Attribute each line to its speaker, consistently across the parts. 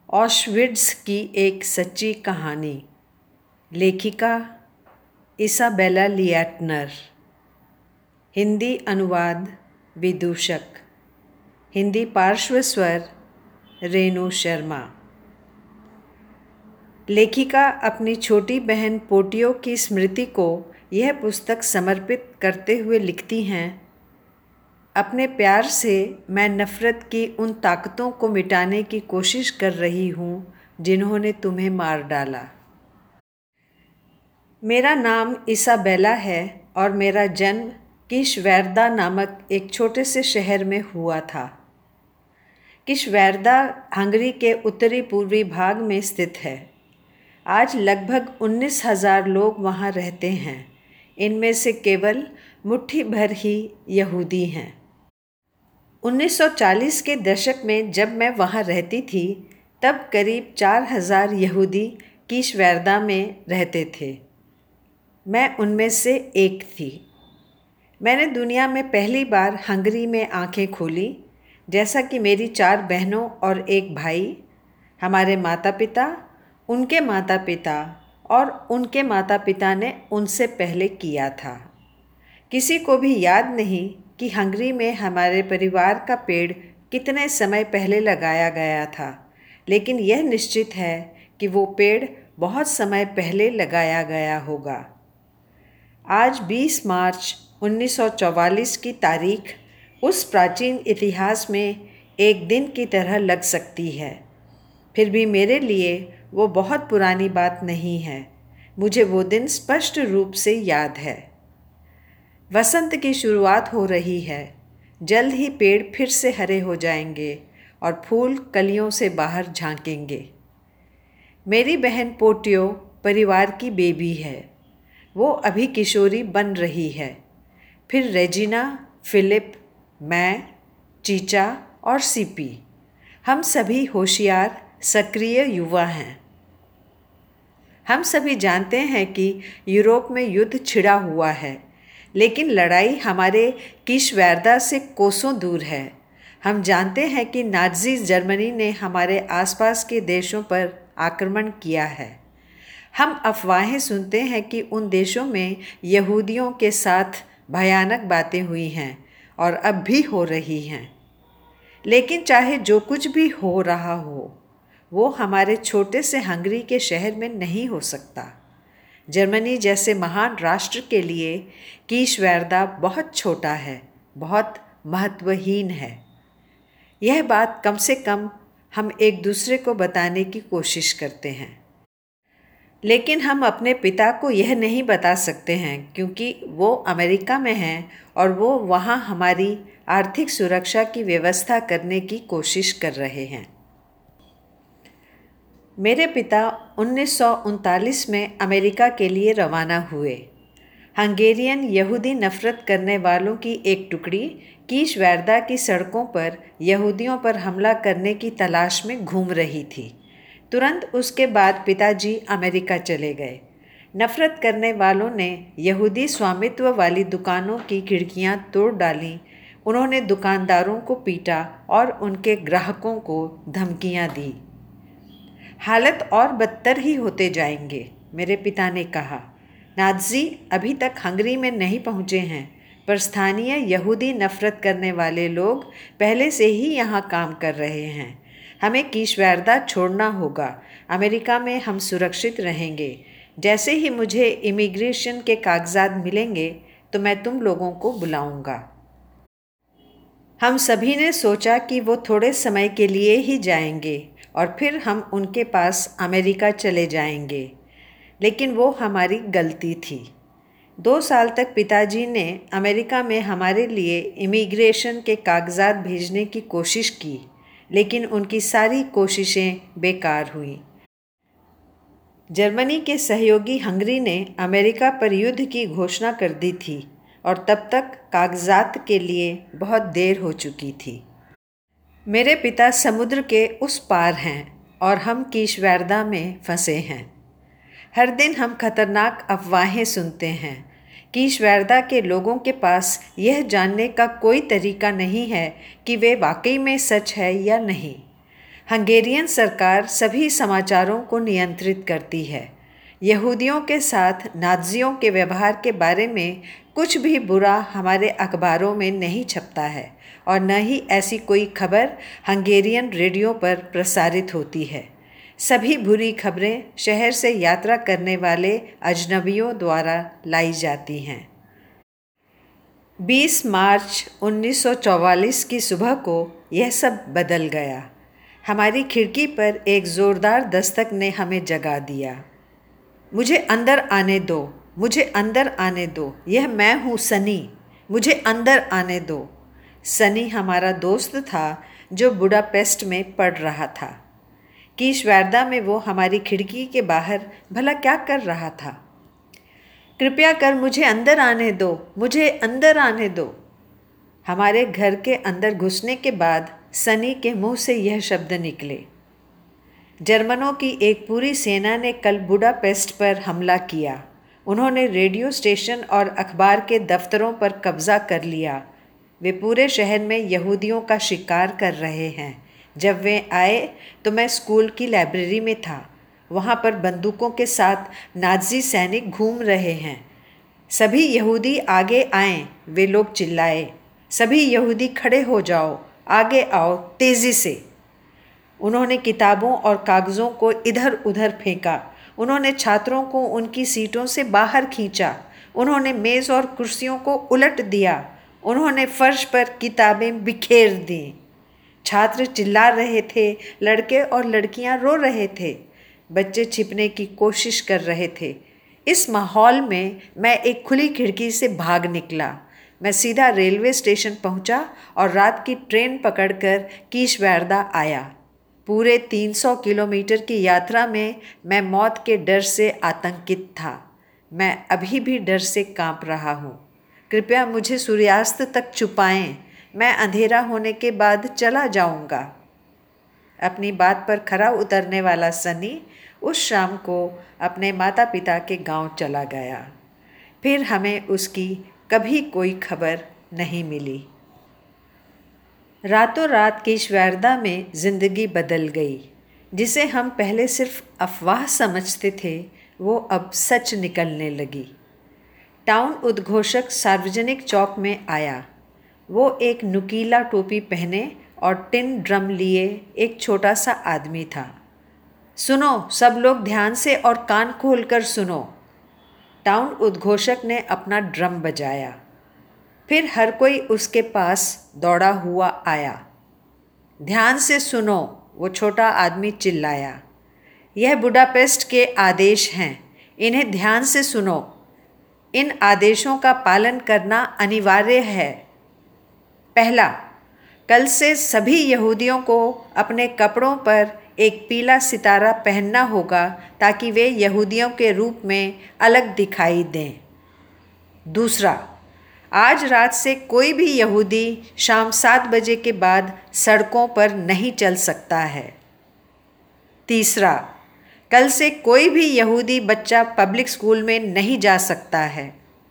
Speaker 1: Auschwitz की एक सच्ची कहानी। लेखिका इसाबेला लिएटनर। हिंदी अनुवाद विदूषक। हिंदी पार्श्व स्वर रेणु शर्मा। लेखिका अपनी छोटी बहन पोटियो की स्मृति को यह पुस्तक समर्पित करते हुए लिखती हैं, अपने प्यार से मैं नफ़रत की उन ताकतों को मिटाने की कोशिश कर रही हूँ जिन्होंने तुम्हें मार डाला। मेरा नाम इसाबेला है और मेरा जन्म किशवैरदा नामक एक छोटे से शहर में हुआ था। किशवैरदा हंगरी के उत्तरी पूर्वी भाग में स्थित है। आज लगभग 19,000 लोग वहाँ रहते हैं। इनमें से केवल मुट्ठी भर ही यहूदी हैं। 1940 के दशक में जब मैं वहाँ रहती थी, तब करीब 4,000 यहूदी किशवैरदा में रहते थे। मैं उनमें से एक थी। मैंने दुनिया में पहली बार हंगरी में आंखें खोली, जैसा कि मेरी 4 बहनों और एक भाई, हमारे माता पिता, उनके माता पिता और उनके माता पिता ने उनसे पहले किया था। किसी को भी याद नहीं कि हंगरी में हमारे परिवार का पेड़ कितने समय पहले लगाया गया था, लेकिन यह निश्चित है कि वो पेड़ बहुत समय पहले लगाया गया होगा। आज 20 मार्च 1944 की तारीख उस प्राचीन इतिहास में एक दिन की तरह लग सकती है। फिर भी मेरे लिए वो बहुत पुरानी बात नहीं है। मुझे वो दिन स्पष्ट रूप से याद है। वसंत की शुरुआत हो रही है। जल्द ही पेड़ फिर से हरे हो जाएंगे और फूल कलियों से बाहर झांकेंगे। मेरी बहन पोटियो परिवार की बेबी है। वो अभी किशोरी बन रही है। फिर रेजिना, फिलिप, मैं, चीचा और सीपी, हम सभी होशियार सक्रिय युवा हैं। हम सभी जानते हैं कि यूरोप में युद्ध छिड़ा हुआ है, लेकिन लड़ाई हमारे किशवैरदा से कोसों दूर है। हम जानते हैं कि नाज़ी जर्मनी ने हमारे आसपास के देशों पर आक्रमण किया है। हम अफवाहें सुनते हैं कि उन देशों में यहूदियों के साथ भयानक बातें हुई हैं और अब भी हो रही हैं। लेकिन चाहे जो कुछ भी हो रहा हो, वो हमारे छोटे से हंगरी के शहर में नहीं हो सकता। जर्मनी जैसे महान राष्ट्र के लिए किशवैरदा बहुत छोटा है, बहुत महत्वहीन है। यह बात कम से कम हम एक दूसरे को बताने की कोशिश करते हैं। लेकिन हम अपने पिता को यह नहीं बता सकते हैं, क्योंकि वो अमेरिका में हैं और वो वहाँ हमारी आर्थिक सुरक्षा की व्यवस्था करने की कोशिश कर रहे हैं। मेरे पिता 1939 में अमेरिका के लिए रवाना हुए। हंगेरियन यहूदी नफ़रत करने वालों की एक टुकड़ी किशवैरदा की सड़कों पर यहूदियों पर हमला करने की तलाश में घूम रही थी। तुरंत उसके बाद पिताजी अमेरिका चले गए। नफ़रत करने वालों ने यहूदी स्वामित्व वाली दुकानों की खिड़कियां तोड़ डालीं। उन्होंने दुकानदारों को पीटा और उनके ग्राहकों को धमकियां दी। हालत और बदतर ही होते जाएंगे, मेरे पिता ने कहा। नाज़ी अभी तक हंगरी में नहीं पहुँचे हैं, पर स्थानीय यहूदी नफ़रत करने वाले लोग पहले से ही यहाँ काम कर रहे हैं। हमें किशवैरदा छोड़ना होगा। अमेरिका में हम सुरक्षित रहेंगे। जैसे ही मुझे इमिग्रेशन के कागजात मिलेंगे तो मैं तुम लोगों को बुलाऊंगा। हम सभी ने सोचा कि वो थोड़े समय के लिए ही जाएंगे और फिर हम उनके पास अमेरिका चले जाएंगे, लेकिन वो हमारी गलती थी। 2 साल तक पिताजी ने अमेरिका में हमारे लिए इमिग्रेशन के कागजात भेजने की कोशिश की, लेकिन उनकी सारी कोशिशें बेकार हुईं। जर्मनी के सहयोगी हंगरी ने अमेरिका पर युद्ध की घोषणा कर दी थी और तब तक कागजात के लिए बहुत देर हो चुकी थी। मेरे पिता समुद्र के उस पार हैं और हम किशवैरदा में फंसे हैं। हर दिन हम खतरनाक अफवाहें सुनते हैं। किशवैरदा के लोगों के पास यह जानने का कोई तरीका नहीं है कि वे वाकई में सच है या नहीं। हंगेरियन सरकार सभी समाचारों को नियंत्रित करती है। यहूदियों के साथ नाज़ियों के व्यवहार के बारे में कुछ भी बुरा हमारे अखबारों में नहीं छपता है और न ही ऐसी कोई खबर हंगेरियन रेडियो पर प्रसारित होती है। सभी बुरी खबरें शहर से यात्रा करने वाले अजनबियों द्वारा लाई जाती हैं। 20 मार्च 1944 की सुबह को यह सब बदल गया। हमारी खिड़की पर एक ज़ोरदार दस्तक ने हमें जगा दिया। मुझे अंदर आने दो, मुझे अंदर आने दो, यह मैं हूँ सनी, मुझे अंदर आने दो। सनी हमारा दोस्त था जो बुडापेस्ट में पढ़ रहा था। कीशवैर्दा में वो हमारी खिड़की के बाहर भला क्या कर रहा था। कृपया कर मुझे अंदर आने दो, मुझे अंदर आने दो। हमारे घर के अंदर घुसने के बाद सनी के मुंह से यह शब्द निकले। जर्मनों की एक पूरी सेना ने कल बुडापेस्ट पर हमला किया। उन्होंने रेडियो स्टेशन और अखबार के दफ्तरों पर कब्जा कर लिया। वे पूरे शहर में यहूदियों का शिकार कर रहे हैं। जब वे आए तो मैं स्कूल की लाइब्रेरी में था। वहाँ पर बंदूकों के साथ नाज़ी सैनिक घूम रहे हैं। सभी यहूदी आगे आएं, वे लोग चिल्लाए। सभी यहूदी खड़े हो जाओ, आगे आओ, तेज़ी से। उन्होंने किताबों और कागज़ों को इधर उधर फेंका। उन्होंने छात्रों को उनकी सीटों से बाहर खींचा। उन्होंने मेज़ और कुर्सियों को उलट दिया। उन्होंने फर्श पर किताबें बिखेर दीं। छात्र चिल्ला रहे थे, लड़के और लड़कियां रो रहे थे। बच्चे छिपने की कोशिश कर रहे थे। इस माहौल में मैं एक खुली खिड़की से भाग निकला। मैं सीधा रेलवे स्टेशन पहुंचा और रात की ट्रेन पकड़कर कीशवैर्दा आया। पूरे 300 किलोमीटर की यात्रा में मैं मौत के डर से आतंकित था। मैं अभी भी डर से कांप रहा हूँ। कृपया मुझे सूर्यास्त तक छुपाएं। मैं अंधेरा होने के बाद चला जाऊंगा। अपनी बात पर खरा उतरने वाला सनी उस शाम को अपने माता पिता के गांव चला गया। फिर हमें उसकी कभी कोई खबर नहीं मिली। रातों रात कीशवैर्दा में ज़िंदगी बदल गई। जिसे हम पहले सिर्फ अफवाह समझते थे, वो अब सच निकलने लगी। टाउन उद्घोषक सार्वजनिक चौक में आया। वो एक नुकीला टोपी पहने और टिन ड्रम लिए एक छोटा सा आदमी था। सुनो सब लोग, ध्यान से और कान खोलकर सुनो। टाउन उद्घोषक ने अपना ड्रम बजाया। फिर हर कोई उसके पास दौड़ा हुआ आया। ध्यान से सुनो, वो छोटा आदमी चिल्लाया। यह बुडापेस्ट के आदेश हैं, इन्हें ध्यान से सुनो। इन आदेशों का पालन करना अनिवार्य है। पहला, कल से सभी यहूदियों को अपने कपड़ों पर एक पीला सितारा पहनना होगा ताकि वे यहूदियों के रूप में अलग दिखाई दें। दूसरा, आज रात से कोई भी यहूदी शाम 7 बजे के बाद सड़कों पर नहीं चल सकता है। तीसरा, कल से कोई भी यहूदी बच्चा पब्लिक स्कूल में नहीं जा सकता है।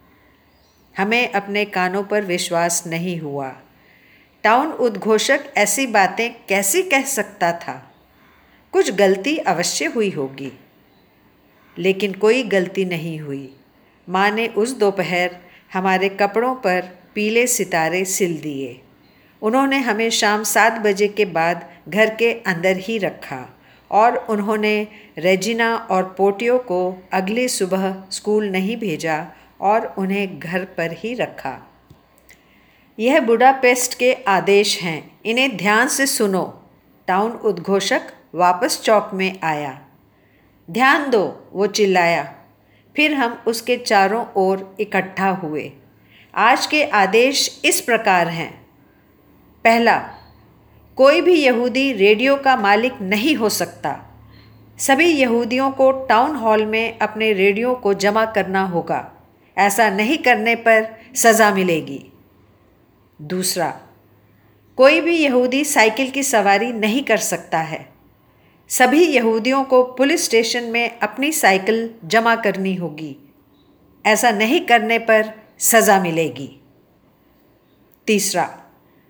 Speaker 1: हमें अपने कानों पर विश्वास नहीं हुआ। टाउन उद्घोषक ऐसी बातें कैसे कह सकता था? कुछ गलती अवश्य हुई होगी, लेकिन कोई गलती नहीं हुई। माँ ने उस दोपहर हमारे कपड़ों पर पीले सितारे सिल दिए। उन्होंने हमें शाम 7 बजे के बाद घर के अंदर ही रखा और उन्होंने रेजिना और पोटियो को अगली सुबह स्कूल नहीं भेजा और उन्हें घर पर ही रखा। यह बुडापेस्ट के आदेश हैं, इन्हें ध्यान से सुनो। टाउन उद्घोषक वापस चौक में आया। ध्यान दो, वो चिल्लाया। फिर हम उसके चारों ओर इकट्ठा हुए। आज के आदेश इस प्रकार हैं। पहला, कोई भी यहूदी रेडियो का मालिक नहीं हो सकता। सभी यहूदियों को टाउन हॉल में अपने रेडियो को जमा करना होगा। ऐसा नहीं करने पर सज़ा मिलेगी। दूसरा, कोई भी यहूदी साइकिल की सवारी नहीं कर सकता है। सभी यहूदियों को पुलिस स्टेशन में अपनी साइकिल जमा करनी होगी। ऐसा नहीं करने पर सज़ा मिलेगी। तीसरा,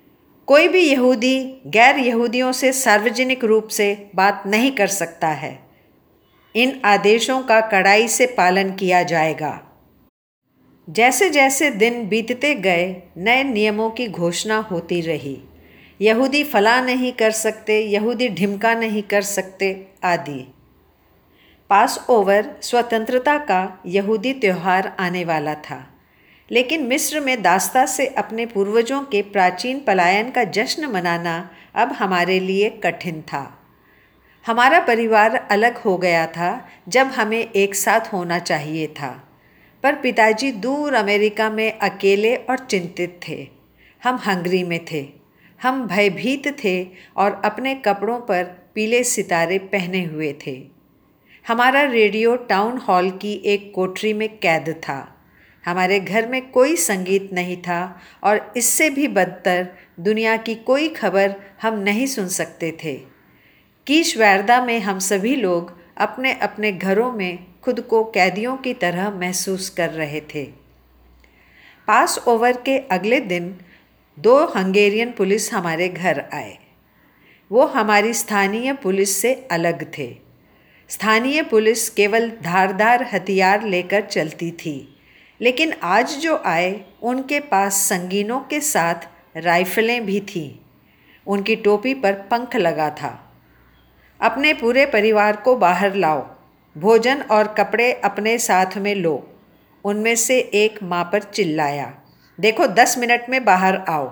Speaker 1: कोई भी यहूदी गैर यहूदियों से सार्वजनिक रूप से बात नहीं कर सकता है। इन आदेशों का कड़ाई से पालन किया जाएगा। जैसे जैसे दिन बीतते गए नए नियमों की घोषणा होती रही। यहूदी फला नहीं कर सकते, यहूदी ढिमका नहीं कर सकते आदि। पास ओवर स्वतंत्रता का यहूदी त्यौहार आने वाला था, लेकिन मिस्र में दास्ता से अपने पूर्वजों के प्राचीन पलायन का जश्न मनाना अब हमारे लिए कठिन था। हमारा परिवार अलग हो गया था जब हमें एक साथ होना चाहिए था, पर पिताजी दूर अमेरिका में अकेले और चिंतित थे। हम हंगरी में थे। हम भयभीत थे और अपने कपड़ों पर पीले सितारे पहने हुए थे। हमारा रेडियो टाउन हॉल की एक कोठरी में कैद था। हमारे घर में कोई संगीत नहीं था और इससे भी बदतर दुनिया की कोई खबर हम नहीं सुन सकते थे। कीशवैर्दा में हम सभी लोग अपने अपने घरों में खुद को कैदियों की तरह महसूस कर रहे थे। पास ओवर के अगले दिन 2 हंगेरियन पुलिस हमारे घर आए। वो हमारी स्थानीय पुलिस से अलग थे। स्थानीय पुलिस केवल धारदार हथियार लेकर चलती थी, लेकिन आज जो आए उनके पास संगीनों के साथ राइफलें भी थीं। उनकी टोपी पर पंख लगा था। अपने पूरे परिवार को बाहर लाओ, भोजन और कपड़े अपने साथ में लो, उनमें से एक माँ पर चिल्लाया। देखो 10 मिनट में बाहर आओ।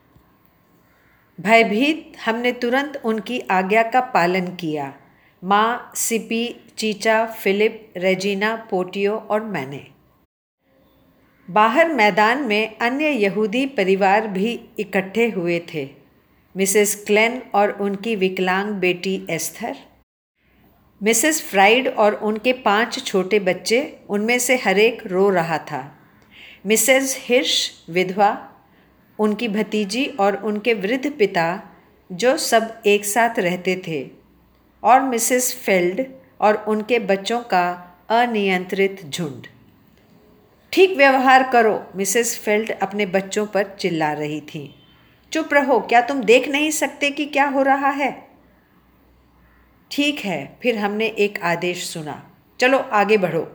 Speaker 1: भयभीत हमने तुरंत उनकी आज्ञा का पालन किया। माँ, Sipi, Chicha, Philip, Regina, Potiyo और मैंने। बाहर मैदान में अन्य यहूदी परिवार भी इकट्ठे हुए थे। मिसेस क्लेन और उनकी विकलांग बेटी एस्थर, मिसेस फ्राइड और उनके 5 छोटे बच्चे, उनमें से हर एक रो रहा था। मिसेस हिर्श विधवा, उनकी भतीजी और उनके वृद्ध पिता जो सब एक साथ रहते थे, और मिसेस फेल्ड और उनके बच्चों का अनियंत्रित झुंड। ठीक व्यवहार करो, मिसेस फेल्ड अपने बच्चों पर चिल्ला रही थी। चुप रहो, क्या तुम देख नहीं सकते कि क्या हो रहा है? ठीक है, फिर हमने एक आदेश सुना, चलो आगे बढ़ो।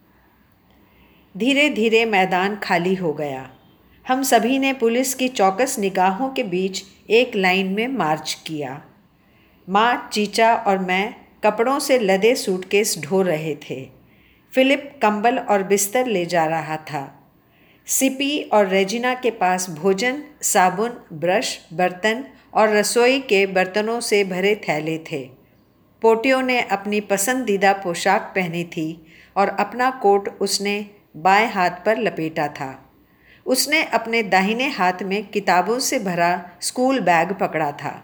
Speaker 1: धीरे धीरे मैदान खाली हो गया। हम सभी ने पुलिस की चौकस निगाहों के बीच एक लाइन में मार्च किया। माँ, चीचा और मैं कपड़ों से लदे सूटकेस ढो रहे थे। फिलिप कंबल और बिस्तर ले जा रहा था। सिपी और रेजिना के पास भोजन, साबुन, ब्रश, बर्तन और रसोई के बर्तनों से भरे थैले थे। पोटियो ने अपनी पसंदीदा पोशाक पहनी थी और अपना कोट उसने बाएं हाथ पर लपेटा था। उसने अपने दाहिने हाथ में किताबों से भरा स्कूल बैग पकड़ा था।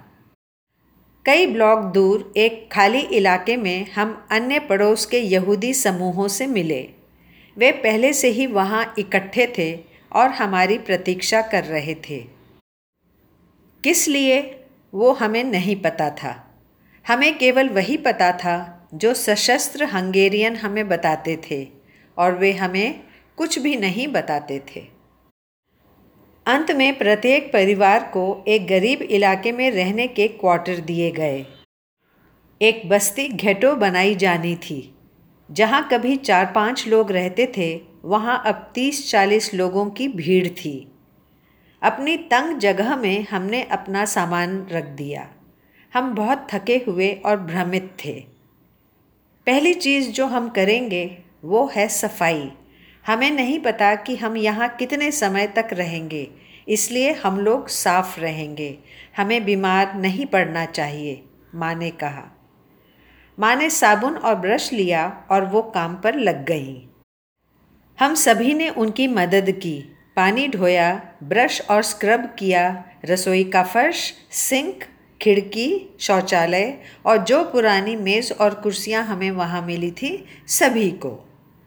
Speaker 1: कई ब्लॉक दूर एक खाली इलाके में हम अन्य पड़ोस के यहूदी समूहों से मिले। वे पहले से ही वहाँ इकट्ठे थे और हमारी प्रतीक्षा कर रहे थे। किस लिए वो हमें नहीं पता था। हमें केवल वही पता था जो सशस्त्र हंगेरियन हमें बताते थे, और वे हमें कुछ भी नहीं बताते थे। अंत में प्रत्येक परिवार को एक गरीब इलाके में रहने के क्वार्टर दिए गए। एक बस्ती घेटो बनाई जानी थी। जहाँ कभी 4-5 लोग रहते थे, वहाँ अब 30-40 लोगों की भीड़ थी। अपनी तंग जगह में हमने अपना सामान रख दिया। हम बहुत थके हुए और भ्रमित थे। पहली चीज़ जो हम करेंगे वो है सफाई। हमें नहीं पता कि हम यहाँ कितने समय तक रहेंगे, इसलिए हम लोग साफ रहेंगे। हमें बीमार नहीं पड़ना चाहिए, माँ ने कहा। माँ ने साबुन और ब्रश लिया और वो काम पर लग गईं। हम सभी ने उनकी मदद की। पानी ढोया, ब्रश और स्क्रब किया, रसोई का फर्श, सिंक, खिड़की, शौचालय और जो पुरानी मेज़ और कुर्सियाँ हमें वहाँ मिली थी, सभी को।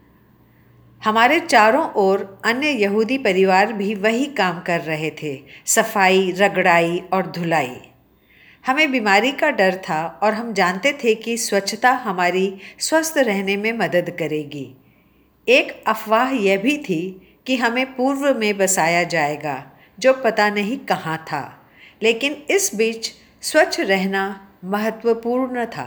Speaker 1: हमारे चारों ओर अन्य यहूदी परिवार भी वही काम कर रहे थे, सफाई, रगड़ाई और धुलाई। हमें बीमारी का डर था और हम जानते थे कि स्वच्छता हमारी स्वस्थ रहने में मदद करेगी। एक अफवाह यह भी थी कि हमें पूर्व में बसाया जाएगा, जो पता नहीं कहाँ था। लेकिन इस बीच स्वच्छ रहना महत्वपूर्ण था।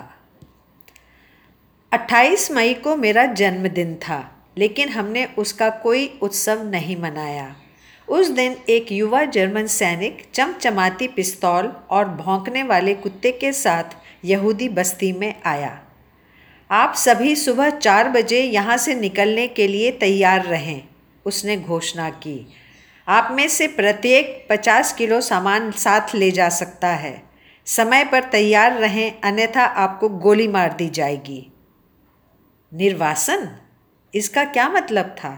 Speaker 1: 28 मई को मेरा जन्मदिन था, लेकिन हमने उसका कोई उत्सव नहीं मनाया। उस दिन एक युवा जर्मन सैनिक चमचमाती पिस्तौल और भौंकने वाले कुत्ते के साथ यहूदी बस्ती में आया। आप सभी सुबह 4 बजे यहाँ से निकलने के लिए तैयार रहें, उसने घोषणा की। आप में से प्रत्येक 50 किलो सामान साथ ले जा सकता है। समय पर तैयार रहें, अन्यथा आपको गोली मार दी जाएगी। निर्वासन? इसका क्या मतलब था?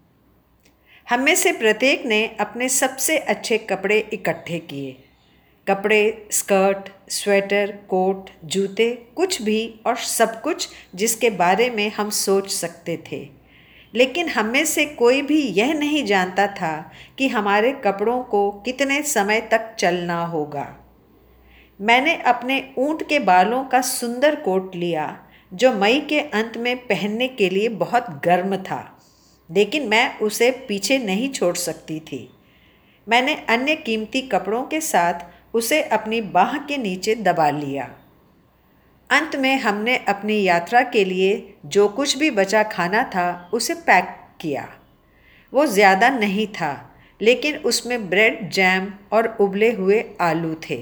Speaker 1: हम में से प्रत्येक ने अपने सबसे अच्छे कपड़े इकट्ठे किए। कपड़े, स्कर्ट, स्वेटर, कोट, जूते, कुछ भी और सब कुछ जिसके बारे में हम सोच सकते थे। लेकिन हम में से कोई भी यह नहीं जानता था कि हमारे कपड़ों को कितने समय तक चलना होगा। मैंने अपने ऊंट के बालों का सुंदर कोट लिया, जो मई के अंत में पहनने के लिए बहुत गर्म था, लेकिन मैं उसे पीछे नहीं छोड़ सकती थी। मैंने अन्य कीमती कपड़ों के साथ उसे अपनी बाह के नीचे दबा लिया। अंत में हमने अपनी यात्रा के लिए जो कुछ भी बचा खाना था उसे पैक किया। वो ज़्यादा नहीं था, लेकिन उसमें ब्रेड, जैम और उबले हुए आलू थे।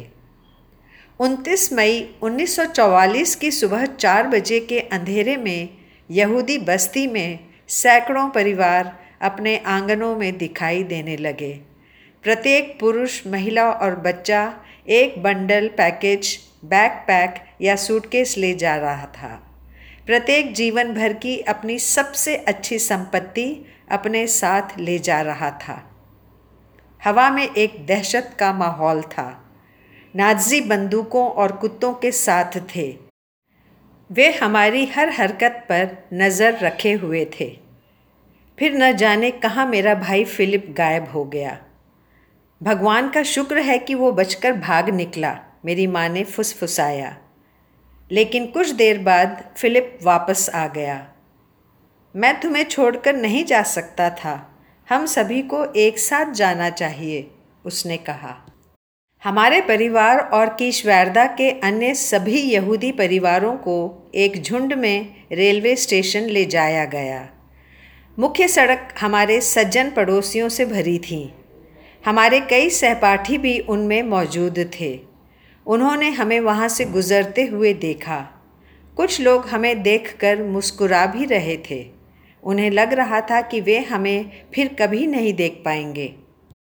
Speaker 1: 29 मई 1944 की सुबह 4 बजे के अंधेरे में यहूदी बस्ती में सैकड़ों परिवार अपने आंगनों में दिखाई देने लगे। प्रत्येक पुरुष, महिला और बच्चा एक बंडल, पैकेज, बैकपैक या सूटकेस ले जा रहा था। प्रत्येक जीवन भर की अपनी सबसे अच्छी संपत्ति अपने साथ ले जा रहा था। हवा में एक दहशत का माहौल था। नाज़ी बंदूकों और कुत्तों के साथ थे। वे हमारी हर हरकत पर नज़र रखे हुए थे। फिर न जाने कहाँ मेरा भाई फिलिप गायब हो गया। भगवान का शुक्र है कि वो बचकर भाग निकला, मेरी माँ ने फुसफुसाया। लेकिन कुछ देर बाद फिलिप वापस आ गया। मैं तुम्हें छोड़कर नहीं जा सकता था, हम सभी को एक साथ जाना चाहिए, उसने कहा। हमारे परिवार और कीशवैरदा के अन्य सभी यहूदी परिवारों को एक झुंड में रेलवे स्टेशन ले जाया गया। मुख्य सड़क हमारे सज्जन पड़ोसियों से भरी थी। हमारे कई सहपाठी भी उनमें मौजूद थे। उन्होंने हमें वहाँ से गुजरते हुए देखा। कुछ लोग हमें देखकर मुस्कुरा भी रहे थे। उन्हें लग रहा था कि वे हमें फिर कभी नहीं देख पाएंगे।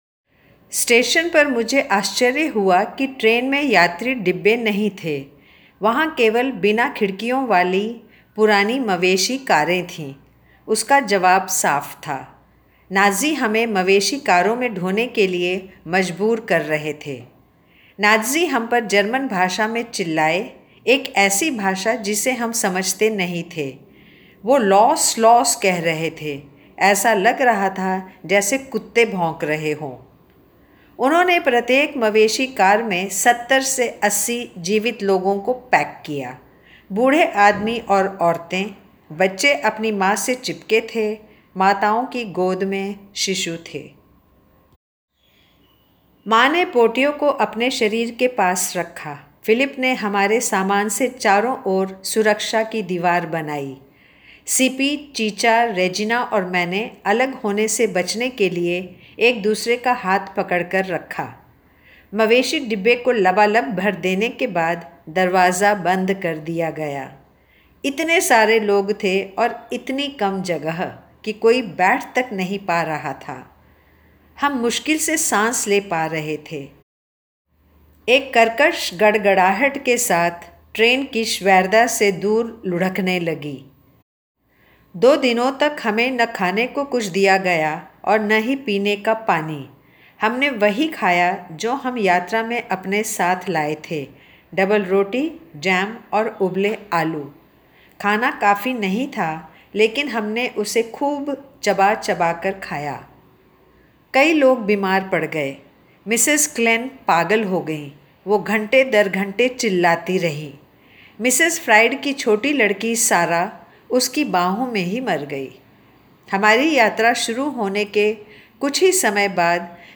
Speaker 1: स्टेशन पर मुझे आश्चर्य हुआ कि ट्रेन में यात्री डिब्बे नहीं थे। वहाँ केवल बिना खिड़कियों वाली पुरानी मवेशी कारें थीं। उसका जवाब साफ था। नाज़ी हमें मवेशी कारों में ढोने के लिए मजबूर कर रहे थे। नाज़ी हम पर जर्मन भाषा में चिल्लाए, एक ऐसी भाषा जिसे हम समझते नहीं थे। वो लॉस लॉस कह रहे थे। ऐसा लग रहा था जैसे कुत्ते भौंक रहे हों। उन्होंने प्रत्येक मवेशी कार में 70 से 80 जीवित लोगों को पैक किया। बूढ़े आदमी और औरतें, बच्चे अपनी माँ से चिपके थे, माताओं की गोद में शिशु थे। माँ ने पोटियों को अपने शरीर के पास रखा। फिलिप ने हमारे सामान से चारों ओर सुरक्षा की दीवार बनाई। सीपी, चीचा, रेजिना और मैंने अलग होने से बचने के लिए एक दूसरे का हाथ पकड़कर रखा। मवेशी डिब्बे को लबालब भर देने के बाद दरवाज़ा बंद कर दिया गया। इतने सारे लोग थे और इतनी कम जगह कि कोई बैठ तक नहीं पा रहा था। हम मुश्किल से सांस ले पा रहे थे। एक कर्कश गड़गड़ाहट के साथ ट्रेन कीशवैरदा से दूर लुढ़कने लगी। 2 दिनों तक हमें न खाने को कुछ दिया गया और न ही पीने का पानी। हमने वही खाया जो हम यात्रा में अपने साथ लाए थे, डबल रोटी, जैम और उबले आलू। खाना काफ़ी नहीं था, लेकिन हमने उसे खूब चबा चबा कर खाया। कई लोग बीमार पड़ गए। मिसेस क्लेन पागल हो गई। वो घंटे दर घंटे चिल्लाती रही। मिसेस फ्राइड की छोटी लड़की सारा उसकी बाहों में ही मर गई। हमारी यात्रा शुरू होने के कुछ ही समय बाद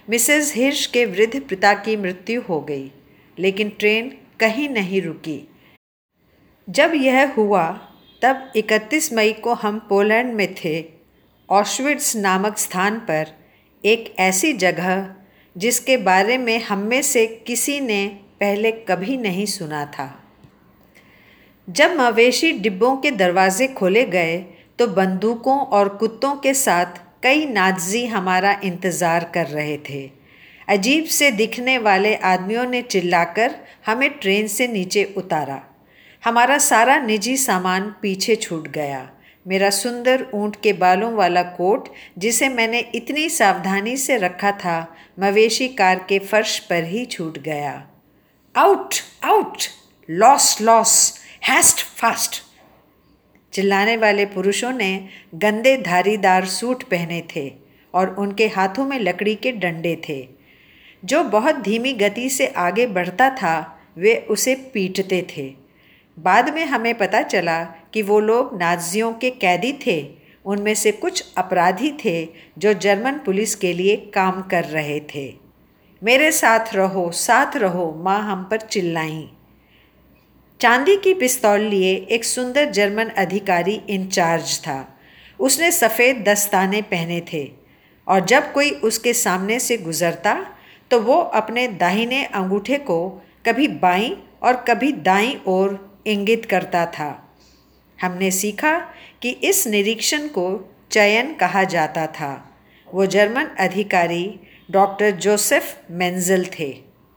Speaker 1: मिसेस हिर्श के वृद्ध पिता की मृत्यु हो गई, लेकिन ट्रेन कहीं नहीं रुकी। जब यह हुआ तब 31 मई को हम पोलैंड में थे, ऑश्विट्ज़ नामक स्थान पर, एक ऐसी जगह जिसके बारे में हम में से किसी ने पहले कभी नहीं सुना था। जब मवेशी डिब्बों के दरवाजे खोले गए तो बंदूकों और कुत्तों के साथ कई नाज़ी हमारा इंतज़ार कर रहे थे। अजीब से दिखने वाले आदमियों ने चिल्लाकर हमें ट्रेन से नीचे उतारा। हमारा सारा निजी सामान पीछे छूट गया। मेरा सुंदर ऊंट के बालों वाला कोट, जिसे मैंने इतनी सावधानी से रखा था, मवेशी कार के फर्श पर ही छूट गया। आउट आउट, लॉस लॉस, हैस्ट फास्ट, चिल्लाने वाले पुरुषों ने गंदे धारीदार सूट पहने थे और उनके हाथों में लकड़ी के डंडे थे। जो बहुत धीमी गति से आगे बढ़ता था वे उसे पीटते थे। बाद में हमें पता चला कि वो लोग नाज़ियों के कैदी थे। उनमें से कुछ अपराधी थे जो जर्मन पुलिस के लिए काम कर रहे थे। मेरे साथ रहो, माँ हम पर चिल्लाईं। चांदी की पिस्तौल लिए एक सुंदर जर्मन अधिकारी इंचार्ज था। उसने सफ़ेद दस्ताने पहने थे और जब कोई उसके सामने से गुजरता तो वो अपने दाहिने अंगूठे को कभी बाईं और कभी दाईं ओर इंगित करता था। हमने सीखा कि इस निरीक्षण को चयन कहा जाता था। वो जर्मन अधिकारी डॉक्टर जोसेफ मेंज़ेल थे।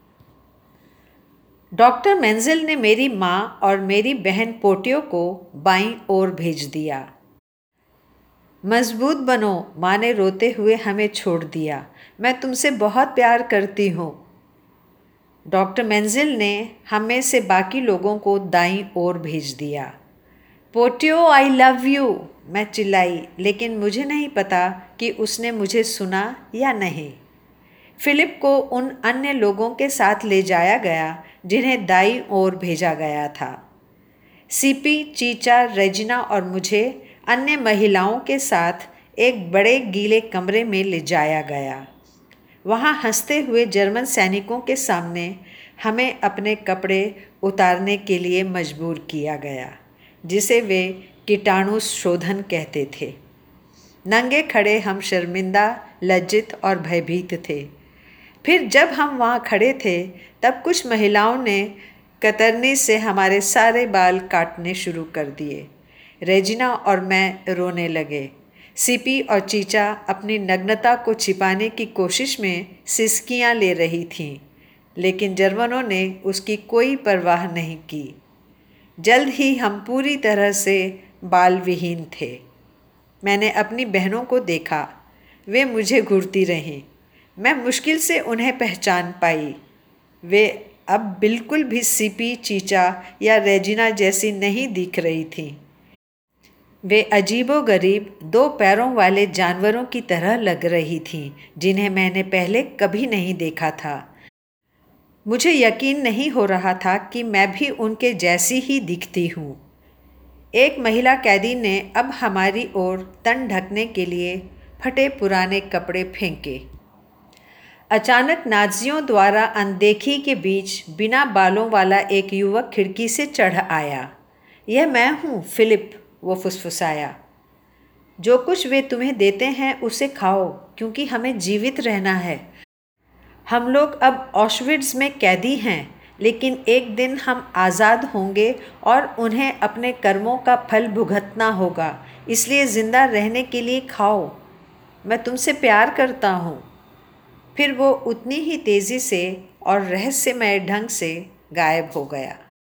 Speaker 1: डॉक्टर मेंज़ेल ने मेरी माँ और मेरी बहन पोटियो को बाईं ओर भेज दिया। मजबूत बनो, माँ ने रोते हुए हमें छोड़ दिया। मैं तुमसे बहुत प्यार करती हूँ। डॉक्टर मेंज़ेल ने हमें से बाकी लोगों को दाईं ओर भेज दिया। पोटियो आई लव यू, मैं चिल्लाई, लेकिन मुझे नहीं पता कि उसने मुझे सुना या नहीं। फिलिप को उन अन्य लोगों के साथ ले जाया गया जिन्हें दाईं ओर भेजा गया था। सीपी, चीचा, रेजिना और मुझे अन्य महिलाओं के साथ एक बड़े गीले कमरे में ले जाया गया। वहाँ हंसते हुए जर्मन सैनिकों के सामने हमें अपने कपड़े उतारने के लिए मजबूर किया गया, जिसे वे कीटाणु शोधन कहते थे। नंगे खड़े हम शर्मिंदा, लज्जित और भयभीत थे। फिर जब हम वहाँ खड़े थे तब कुछ महिलाओं ने कतरनी से हमारे सारे बाल काटने शुरू कर दिए। रेजिना और मैं रोने लगे। सीपी और चीचा अपनी नग्नता को छिपाने की कोशिश में सिसकियाँ ले रही थीं, लेकिन जर्मनों ने उसकी कोई परवाह नहीं की। जल्द ही हम पूरी तरह से बाल विहीन थे। मैंने अपनी बहनों को देखा, वे मुझे घूरती रहीं। मैं मुश्किल से उन्हें पहचान पाई। वे अब बिल्कुल भी सीपी, चीचा या रेजिना जैसी नहीं दिख रही थीं। वे अजीबोगरीब दो पैरों वाले जानवरों की तरह लग रही थीं, जिन्हें मैंने पहले कभी नहीं देखा था। मुझे यकीन नहीं हो रहा था कि मैं भी उनके जैसी ही दिखती हूँ। एक महिला कैदी ने अब हमारी ओर तन ढकने के लिए फटे पुराने कपड़े फेंके। अचानक नाज़ियों द्वारा अनदेखी के बीच बिना बालों वाला एक युवक खिड़की से चढ़ आया। यह मैं हूँ, फिलिप, वो फुसफुसाया। जो कुछ वे तुम्हें देते हैं उसे खाओ, क्योंकि हमें जीवित रहना है। हम लोग अब ऑश्विट्ज़ में कैदी हैं, लेकिन एक दिन हम आज़ाद होंगे और उन्हें अपने कर्मों का फल भुगतना होगा। इसलिए ज़िंदा रहने के लिए खाओ। मैं तुमसे प्यार करता हूँ। फिर वो उतनी ही तेज़ी से और रहस्यमय ढंग से गायब हो गया।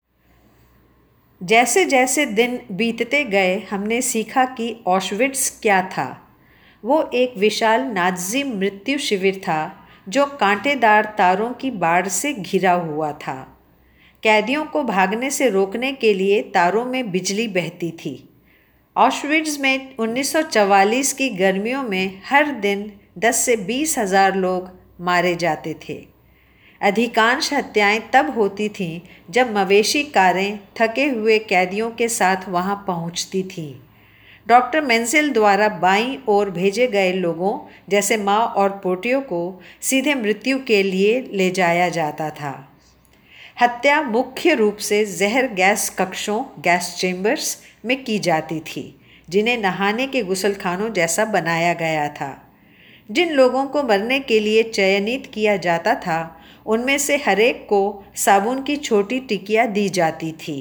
Speaker 1: जैसे जैसे दिन बीतते गए हमने सीखा कि ऑश्विट्ज़ क्या था। वो एक विशाल नाज़ी मृत्यु शिविर था जो कांटेदार तारों की बाड़ से घिरा हुआ था। कैदियों को भागने से रोकने के लिए तारों में बिजली बहती थी। ऑश्विट्ज़ में 1944 की गर्मियों में हर दिन 10 से 20 हज़ार लोग मारे जाते थे। अधिकांश हत्याएं तब होती थीं जब मवेशी कारें थके हुए कैदियों के साथ वहां पहुंचती थीं। डॉक्टर मेंजिल द्वारा बाईं ओर भेजे गए लोगों जैसे माँ और पोटियों को सीधे मृत्यु के लिए ले जाया जाता था। हत्या मुख्य रूप से जहर गैस कक्षों गैस चेम्बर्स में की जाती थी, जिन्हें नहाने के गुसलखानों जैसा बनाया गया था। जिन लोगों को मरने के लिए चयनित किया जाता था, उनमें से हरेक को साबुन की छोटी टिकिया दी जाती थी।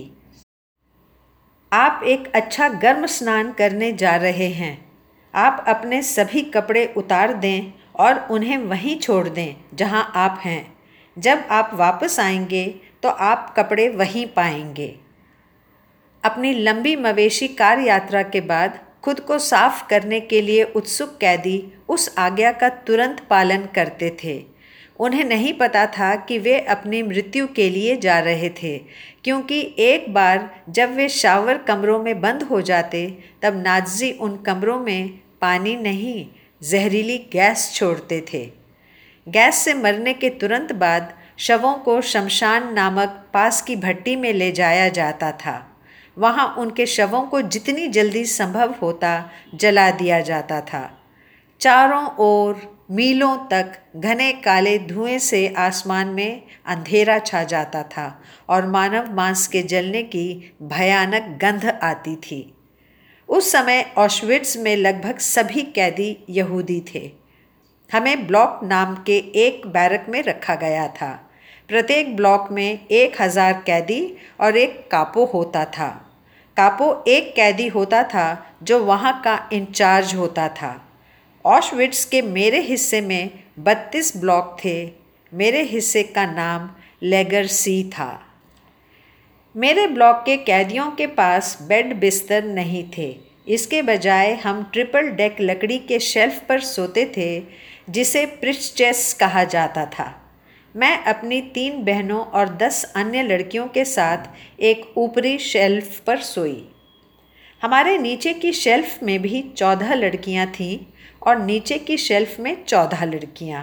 Speaker 1: आप एक अच्छा गर्म स्नान करने जा रहे हैं। आप अपने सभी कपड़े उतार दें और उन्हें वहीं छोड़ दें जहां आप हैं। जब आप वापस आएंगे तो आप कपड़े वहीं पाएंगे। अपनी लंबी मवेशी कार यात्रा के बाद खुद को साफ करने के लिए उत्सुक कैदी उस आज्ञा का तुरंत पालन करते थे। उन्हें नहीं पता था कि वे अपनी मृत्यु के लिए जा रहे थे, क्योंकि एक बार जब वे शावर कमरों में बंद हो जाते तब नाज़ी उन कमरों में पानी नहीं, जहरीली गैस छोड़ते थे। गैस से मरने के तुरंत बाद शवों को शमशान नामक पास की भट्टी में ले जाया जाता था। वहाँ उनके शवों को जितनी जल्दी संभव होता जला दिया जाता था। चारों ओर मीलों तक घने काले धुएं से आसमान में अंधेरा छा जाता था और मानव मांस के जलने की भयानक गंध आती थी। उस समय ऑशविट्ज़ में लगभग सभी कैदी यहूदी थे। हमें ब्लॉक नाम के एक बैरक में रखा गया था। प्रत्येक ब्लॉक में 1000 कैदी और एक कापो होता था। कापो एक कैदी होता था जो वहाँ का इंचार्ज होता था। ऑशविट्ज़ के मेरे हिस्से में 32 ब्लॉक थे। मेरे हिस्से का नाम लेगर सी था। मेरे ब्लॉक के कैदियों के पास बेड बिस्तर नहीं थे। इसके बजाय हम ट्रिपल डेक लकड़ी के शेल्फ पर सोते थे, जिसे प्रिस्चेस कहा जाता था। मैं अपनी 3 बहनों और 10 अन्य लड़कियों के साथ एक ऊपरी शेल्फ पर सोई। हमारे नीचे की शेल्फ में भी 14 लड़कियां थीं और नीचे की शेल्फ में 14 लड़कियां।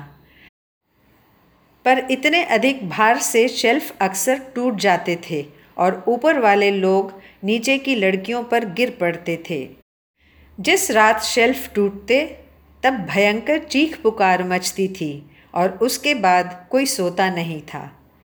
Speaker 1: पर इतने अधिक भार से शेल्फ अक्सर टूट जाते थे और ऊपर वाले लोग नीचे की लड़कियों पर गिर पड़ते थे। जिस रात शेल्फ टूटते तब भयंकर चीख पुकार मचती थी और उसके बाद कोई सोता नहीं था।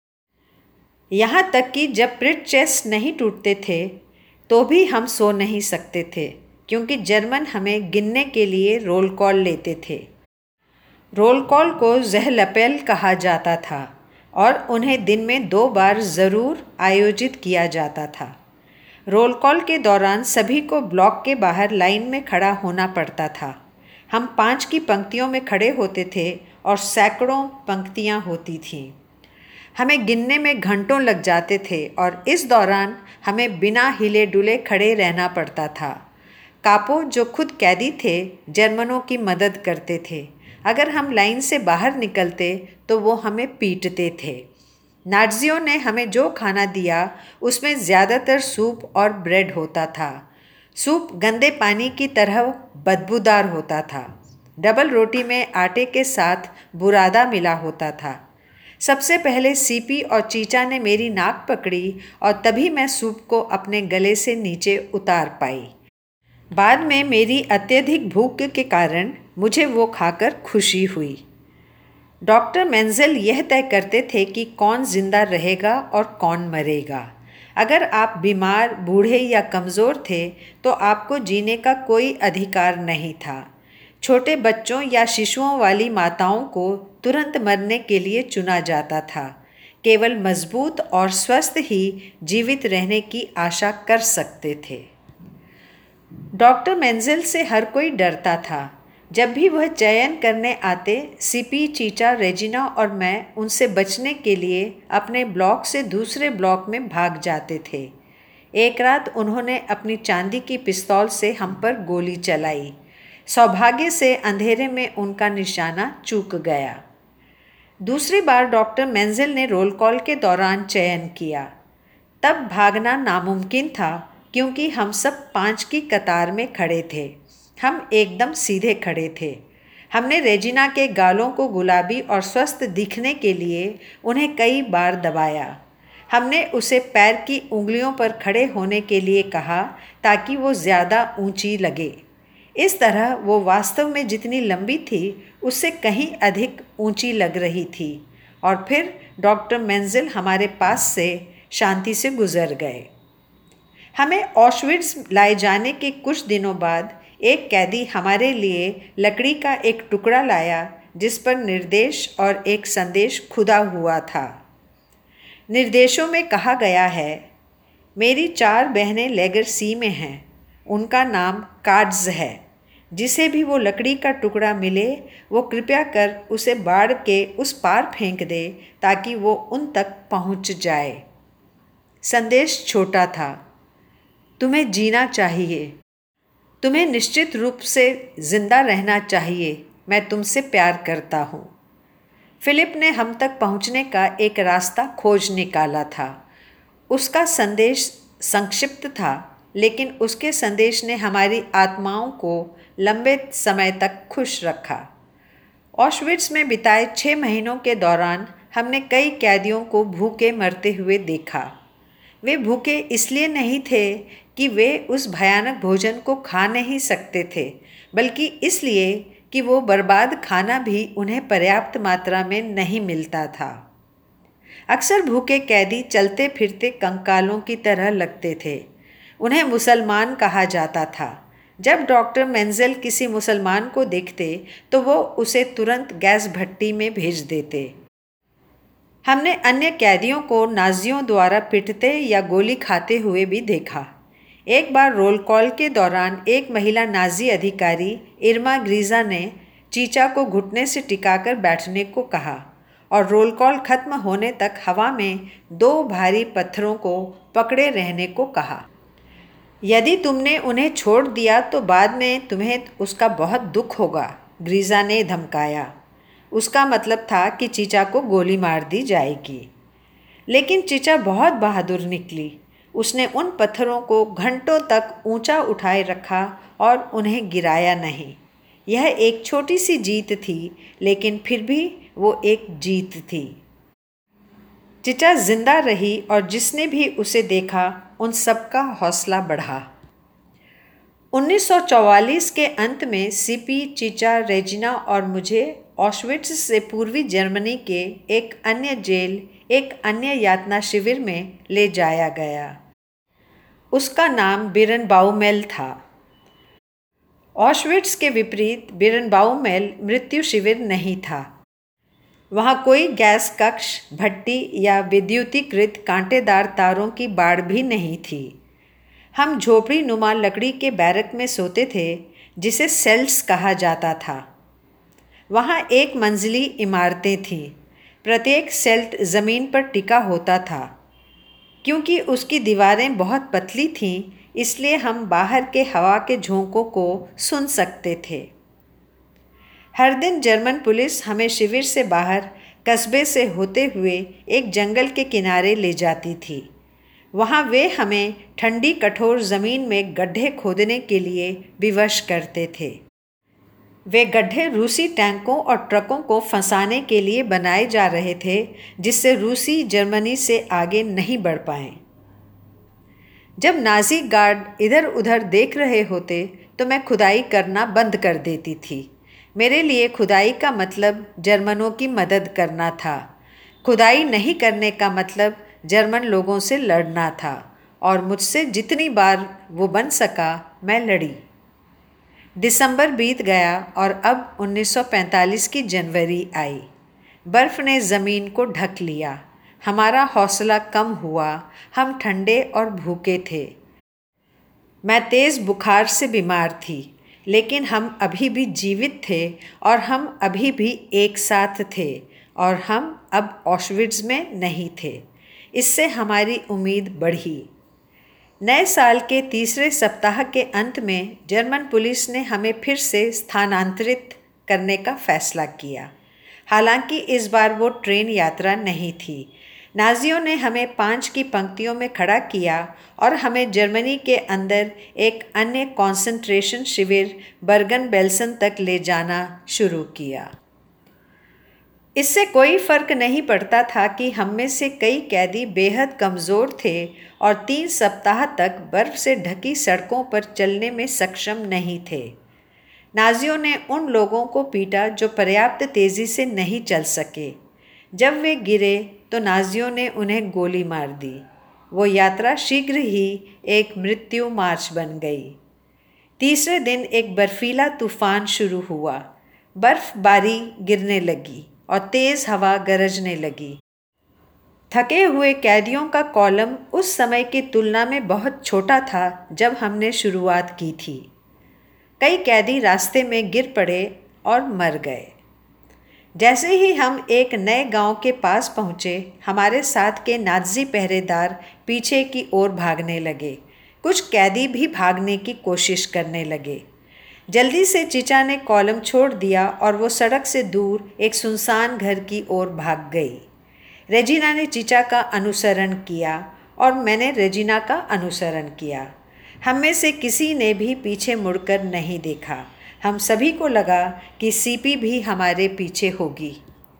Speaker 1: यहाँ तक कि जब प्रिस्चेस नहीं टूटते थे तो भी हम सो नहीं सकते थे, क्योंकि जर्मन हमें गिनने के लिए रोल कॉल लेते थे। रोल कॉल को ज़हलपेल कहा जाता था और उन्हें दिन में 2 बार ज़रूर आयोजित किया जाता था। रोल कॉल के दौरान सभी को ब्लॉक के बाहर लाइन में खड़ा होना पड़ता था। हम 5 की पंक्तियों में खड़े होते थे और सैकड़ों पंक्तियां होती थीं। हमें गिनने में घंटों लग जाते थे और इस दौरान हमें बिना हिले डुले खड़े रहना पड़ता था। कापो, जो खुद कैदी थे, जर्मनों की मदद करते थे। अगर हम लाइन से बाहर निकलते तो वो हमें पीटते थे। नाज़ियों ने हमें जो खाना दिया उसमें ज़्यादातर सूप और ब्रेड होता था। सूप गंदे पानी की तरह बदबूदार होता था। डबल रोटी में आटे के साथ बुरादा मिला होता था। सबसे पहले सीपी और चीचा ने मेरी नाक पकड़ी और तभी मैं सूप को अपने गले से नीचे उतार पाई। बाद में मेरी अत्यधिक भूख के कारण मुझे वो खाकर खुशी हुई। डॉक्टर मेंजिल यह तय करते थे कि कौन जिंदा रहेगा और कौन मरेगा। अगर आप बीमार, बूढ़े या कमज़ोर थे तो आपको जीने का कोई अधिकार नहीं था। छोटे बच्चों या शिशुओं वाली माताओं को तुरंत मरने के लिए चुना जाता था। केवल मजबूत और स्वस्थ ही जीवित रहने की आशा कर सकते थे। डॉक्टर मेंजिल से हर कोई डरता था। जब भी वह चयन करने आते, सीपी, चीचा, रेजिना और मैं उनसे बचने के लिए अपने ब्लॉक से दूसरे ब्लॉक में भाग जाते थे। एक रात उन्होंने अपनी चांदी की पिस्तौल से हम पर गोली चलाई। सौभाग्य से अंधेरे में उनका निशाना चूक गया। दूसरी बार डॉक्टर मेंजिल ने रोल कॉल के दौरान चयन किया। तब भागना नामुमकिन था, क्योंकि हम सब 5 की कतार में खड़े थे। हम एकदम सीधे खड़े थे। हमने रेजिना के गालों को गुलाबी और स्वस्थ दिखने के लिए उन्हें कई बार दबाया। हमने उसे पैर की उंगलियों पर खड़े होने के लिए कहा ताकि वो ज़्यादा ऊंची लगे। इस तरह वो वास्तव में जितनी लंबी थी उससे कहीं अधिक ऊंची लग रही थी। और फिर डॉक्टर मेंजिल हमारे पास से शांति से गुजर गए। हमें ऑशविट्ज़ लाए जाने के कुछ दिनों बाद एक कैदी हमारे लिए लकड़ी का एक टुकड़ा लाया जिस पर निर्देश और एक संदेश खुदा हुआ था। निर्देशों में कहा गया है, मेरी 4 बहनें लेगर सी में हैं। उनका नाम कार्ड्स है। जिसे भी वो लकड़ी का टुकड़ा मिले वो कृपया कर उसे बाढ़ के उस पार फेंक दे ताकि वो उन तक पहुंच जाए। संदेश छोटा था, तुम्हें जीना चाहिए, तुम्हें निश्चित रूप से जिंदा रहना चाहिए, मैं तुमसे प्यार करता हूँ। फिलिप ने हम तक पहुँचने का एक रास्ता खोज निकाला था। उसका संदेश संक्षिप्त था, लेकिन उसके संदेश ने हमारी आत्माओं को लंबे समय तक खुश रखा। ऑशविट्ज़ में बिताए 6 महीनों के दौरान हमने कई कैदियों को भूखे मरते हुए देखा। वे भूखे इसलिए नहीं थे कि वे उस भयानक भोजन को खा नहीं सकते थे, बल्कि इसलिए कि वो बर्बाद खाना भी उन्हें पर्याप्त मात्रा में नहीं मिलता था। अक्सर भूखे कैदी चलते फिरते कंकालों की तरह लगते थे। उन्हें मुसलमान कहा जाता था। जब डॉक्टर मेंजिल किसी मुसलमान को देखते तो वो उसे तुरंत गैस भट्टी में भेज देते। हमने अन्य कैदियों को नाजियों द्वारा पिटते या गोली खाते हुए भी देखा। एक बार रोल कॉल के दौरान एक महिला नाजी अधिकारी इर्मा ग्रीजा ने चीचा को घुटने से टिकाकर बैठने को कहा और रोल कॉल खत्म होने तक हवा में 2 भारी पत्थरों को पकड़े रहने को कहा। यदि तुमने उन्हें छोड़ दिया तो बाद में तुम्हें उसका बहुत दुख होगा, ग्रीजा ने धमकाया। उसका मतलब था कि चीचा को गोली मार दी जाएगी। लेकिन चीचा बहुत बहादुर निकली। उसने उन पत्थरों को घंटों तक ऊंचा उठाए रखा और उन्हें गिराया नहीं। यह एक छोटी सी जीत थी, लेकिन फिर भी वो एक जीत थी। चीचा जिंदा रही और जिसने भी उसे देखा उन सबका हौसला बढ़ा। 1944 के अंत में सीपी, चीचा, रेजिना और मुझे ऑशविट्ज़ से पूर्वी जर्मनी के एक अन्य जेल, एक अन्य यातना शिविर में ले जाया गया। उसका नाम बिरनबाउमेल था। ऑशविट्ज़ के विपरीत बिरनबाउमेल मृत्यु शिविर नहीं था। वहाँ कोई गैस कक्ष, भट्टी या विद्युतीकृत कांटेदार तारों की बाड़ भी नहीं थी। हम झोपड़ी नुमा लकड़ी के बैरक में सोते थे जिसे सेल्स कहा जाता था। वहाँ एक मंजिली इमारतें थीं। प्रत्येक सेल्ट ज़मीन पर टिका होता था। क्योंकि उसकी दीवारें बहुत पतली थीं, इसलिए हम बाहर के हवा के झोंकों को सुन सकते थे। हर दिन जर्मन पुलिस हमें शिविर से बाहर कस्बे से होते हुए एक जंगल के किनारे ले जाती थी। वहाँ वे हमें ठंडी कठोर ज़मीन में गड्ढे खोदने के लिए विवश करते थे। वे गड्ढे रूसी टैंकों और ट्रकों को फंसाने के लिए बनाए जा रहे थे, जिससे रूसी जर्मनी से आगे नहीं बढ़ पाए। जब नाजी गार्ड इधर उधर देख रहे होते तो मैं खुदाई करना बंद कर देती थी। मेरे लिए खुदाई का मतलब जर्मनों की मदद करना था। खुदाई नहीं करने का मतलब जर्मन लोगों से लड़ना था, और मुझसे जितनी बार वो बन सका मैं लड़ी। दिसंबर बीत गया और अब 1945 की जनवरी आई। बर्फ़ ने ज़मीन को ढक लिया। हमारा हौसला कम हुआ। हम ठंडे और भूखे थे। मैं तेज़ बुखार से बीमार थी, लेकिन हम अभी भी जीवित थे और हम अभी भी एक साथ थे, और हम अब ऑशविट्ज़ में नहीं थे। इससे हमारी उम्मीद बढ़ी। नए साल के तीसरे सप्ताह के अंत में जर्मन पुलिस ने हमें फिर से स्थानांतरित करने का फैसला किया। हालांकि इस बार वो ट्रेन यात्रा नहीं थी। नाजियों ने हमें 5 की पंक्तियों में खड़ा किया और हमें जर्मनी के अंदर एक अन्य कॉन्सेंट्रेशन शिविर बर्गन बेल्सन तक ले जाना शुरू किया। इससे कोई फर्क नहीं पड़ता था कि हम में से कई कैदी बेहद कमज़ोर थे और 3 सप्ताह तक बर्फ़ से ढकी सड़कों पर चलने में सक्षम नहीं थे। नाजियों ने उन लोगों को पीटा जो पर्याप्त तेज़ी से नहीं चल सके। जब वे गिरे तो नाजियों ने उन्हें गोली मार दी। वो यात्रा शीघ्र ही एक मृत्यु मार्च बन गई। तीसरे दिन एक बर्फीला तूफान शुरू हुआ। बर्फबारी गिरने लगी और तेज़ हवा गरजने लगी। थके हुए कैदियों का कॉलम उस समय की तुलना में बहुत छोटा था जब हमने शुरुआत की थी। कई कैदी रास्ते में गिर पड़े और मर गए। जैसे ही हम एक नए गांव के पास पहुंचे, हमारे साथ के नाज़ी पहरेदार पीछे की ओर भागने लगे। कुछ कैदी भी भागने की कोशिश करने लगे। जल्दी से चीचा ने कॉलम छोड़ दिया और वो सड़क से दूर एक सुनसान घर की ओर भाग गई। रेजिना ने चीचा का अनुसरण किया और मैंने रेजिना का अनुसरण किया। हम में से किसी ने भी पीछे मुड़कर नहीं देखा। हम सभी को लगा कि सीपी भी हमारे पीछे होगी।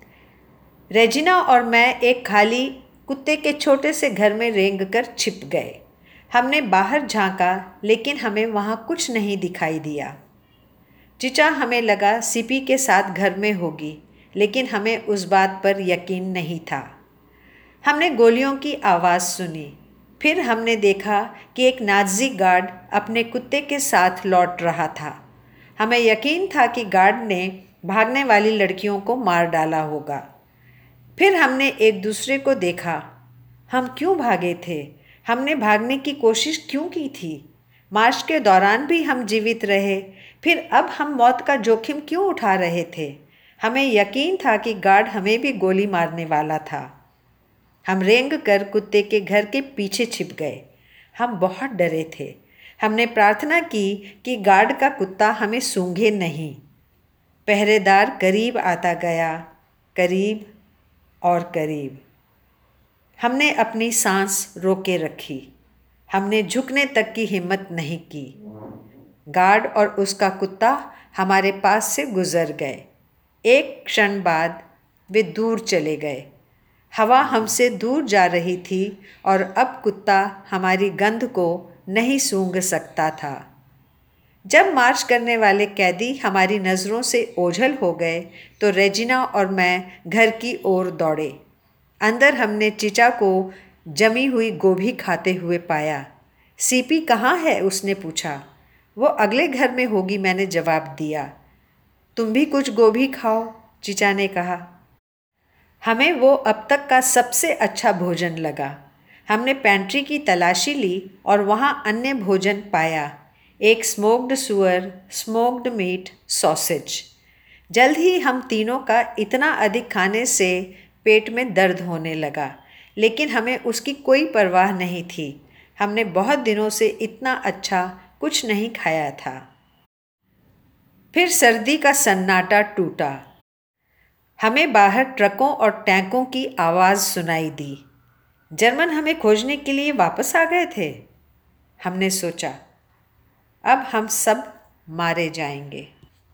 Speaker 1: रेजिना और मैं एक खाली कुत्ते के छोटे से घर में रेंगकर छिप गए। हमने बाहर झांका, लेकिन हमें वहाँ कुछ नहीं दिखाई दिया। चीचा हमें लगा सीपी के साथ घर में होगी, लेकिन हमें उस बात पर यकीन नहीं था। हमने गोलियों की आवाज़ सुनी। फिर हमने देखा कि एक नाज़ी गार्ड अपने कुत्ते के साथ लौट रहा था। हमें यकीन था कि गार्ड ने भागने वाली लड़कियों को मार डाला होगा। फिर हमने एक दूसरे को देखा। हम क्यों भागे थे? हमने भागने की कोशिश क्यों की थी? मार्च के दौरान भी हम जीवित रहे, फिर अब हम मौत का जोखिम क्यों उठा रहे थे? हमें यकीन था कि गार्ड हमें भी गोली मारने वाला था। हम रेंग कर कुत्ते के घर के पीछे छिप गए। हम बहुत डरे थे। हमने प्रार्थना की कि गार्ड का कुत्ता हमें सूंघे नहीं। पहरेदार करीब आता गया, करीब और करीब। हमने अपनी सांस रोके रखी। हमने झुकने तक की हिम्मत नहीं की। गार्ड और उसका कुत्ता हमारे पास से गुजर गए। एक क्षण बाद वे दूर चले गए। हवा हमसे दूर जा रही थी और अब कुत्ता हमारी गंध को नहीं सूंघ सकता था। जब मार्च करने वाले कैदी हमारी नज़रों से ओझल हो गए तो रेजिना और मैं घर की ओर दौड़े। अंदर हमने चीचा को जमी हुई गोभी खाते हुए पाया। सीपी कहाँ है? उसने पूछा। वो अगले घर में होगी, मैंने जवाब दिया। तुम भी कुछ गोभी खाओ, चीचा ने कहा। हमें वो अब तक का सबसे अच्छा भोजन लगा। हमने पैंट्री की तलाशी ली और वहाँ अन्य भोजन पाया। एक स्मोक्ड सुअर, स्मोक्ड मीट, सॉसेज। जल्द ही हम तीनों का इतना अधिक खाने से पेट में दर्द होने लगा, लेकिन हमें उसकी कोई परवाह नहीं थी। हमने बहुत दिनों से इतना अच्छा कुछ नहीं खाया था। फिर सर्दी का सन्नाटा टूटा। हमें बाहर ट्रकों और टैंकों की आवाज़ सुनाई दी। जर्मन हमें खोजने के लिए वापस आ गए थे। हमने सोचा, अब हम सब मारे जाएंगे।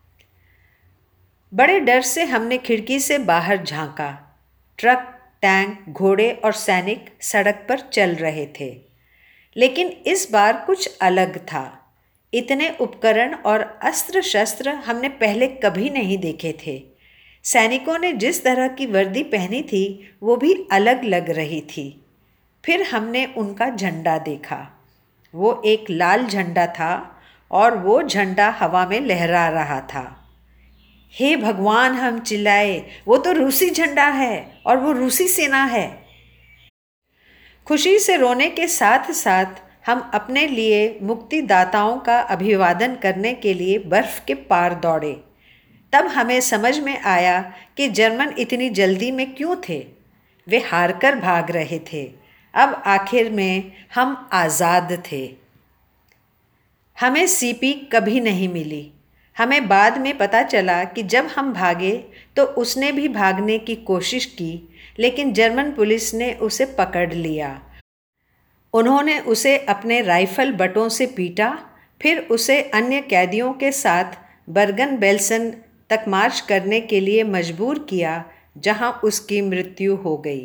Speaker 1: बड़े डर से हमने खिड़की से बाहर झांका। ट्रक, टैंक, घोड़े और सैनिक सड़क पर चल रहे थे, लेकिन इस बार कुछ अलग था। इतने उपकरण और अस्त्र शस्त्र हमने पहले कभी नहीं देखे थे। सैनिकों ने जिस तरह की वर्दी पहनी थी वो भी अलग लग रही थी। फिर हमने उनका झंडा देखा। वो एक लाल झंडा था और वो झंडा हवा में लहरा रहा था। हे भगवान, हम चिल्लाए, वो तो रूसी झंडा है और वो रूसी सेना है। खुशी से रोने के साथ साथ हम अपने लिए मुक्तिदाताओं का अभिवादन करने के लिए बर्फ के पार दौड़े। तब हमें समझ में आया कि जर्मन इतनी जल्दी में क्यों थे। वे हारकर भाग रहे थे। अब आखिर में हम आज़ाद थे। हमें सीपी कभी नहीं मिली। हमें बाद में पता चला कि जब हम भागे तो उसने भी भागने की कोशिश की, लेकिन जर्मन पुलिस ने उसे पकड़ लिया। उन्होंने उसे अपने राइफल बटों से पीटा, फिर उसे अन्य कैदियों के साथ बर्गन बेल्सन तक मार्च करने के लिए मजबूर किया, जहां उसकी मृत्यु हो गई।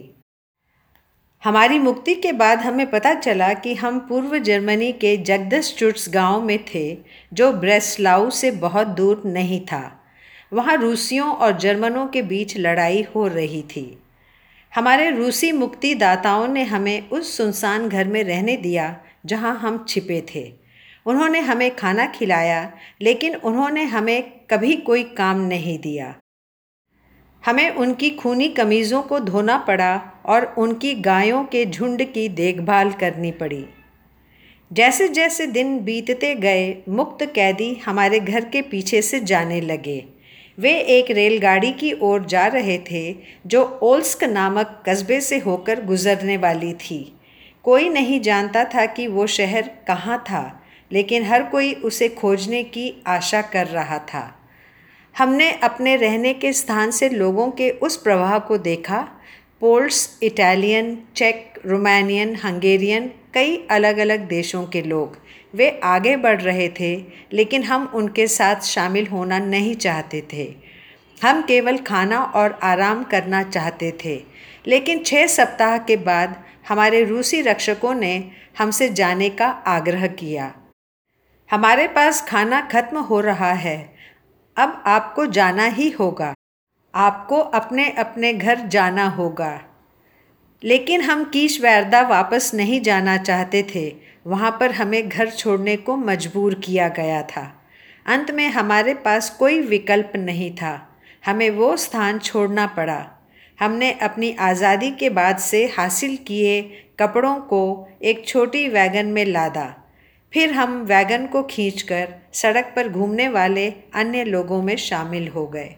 Speaker 1: हमारी मुक्ति के बाद हमें पता चला कि हम पूर्व जर्मनी के जगदशचुर्च गांव में थे, जो ब्रेस्लाउ से बहुत दूर नहीं था। वहां रूसियों और जर्मनों के बीच लड़ाई हो रही थी। हमारे रूसी मुक्तिदाताओं ने हमें उस सुनसान घर में रहने दिया जहां हम छिपे थे। उन्होंने हमें खाना खिलाया, लेकिन उन्होंने हमें कभी कोई काम नहीं दिया। हमें उनकी खूनी कमीज़ों को धोना पड़ा और उनकी गायों के झुंड की देखभाल करनी पड़ी। जैसे जैसे दिन बीतते गए, मुक्त कैदी हमारे घर के पीछे से जाने लगे। वे एक रेलगाड़ी की ओर जा रहे थे जो ओल्स्क नामक कस्बे से होकर गुजरने वाली थी। कोई नहीं जानता था कि वो शहर कहाँ था, लेकिन हर कोई उसे खोजने की आशा कर रहा था। हमने अपने रहने के स्थान से लोगों के उस प्रवाह को देखा। पोल्स, इटालियन, चेक, रोमानियन, हंगेरियन, कई अलग अलग देशों के लोग। वे आगे बढ़ रहे थे, लेकिन हम उनके साथ शामिल होना नहीं चाहते थे। हम केवल खाना और आराम करना चाहते थे। लेकिन 6 सप्ताह के बाद हमारे रूसी रक्षकों ने हमसे जाने का आग्रह किया। हमारे पास खाना खत्म हो रहा है, अब आपको जाना ही होगा। आपको अपने अपने घर जाना होगा। लेकिन हम कीशवैरदा वापस नहीं जाना चाहते थे। वहाँ पर हमें घर छोड़ने को मजबूर किया गया था। अंत में हमारे पास कोई विकल्प नहीं था। हमें वो स्थान छोड़ना पड़ा। हमने अपनी आज़ादी के बाद से हासिल किए कपड़ों को एक छोटी वैगन में लादा। फिर हम वैगन को खींचकर सड़क पर घूमने वाले अन्य लोगों में शामिल हो गए।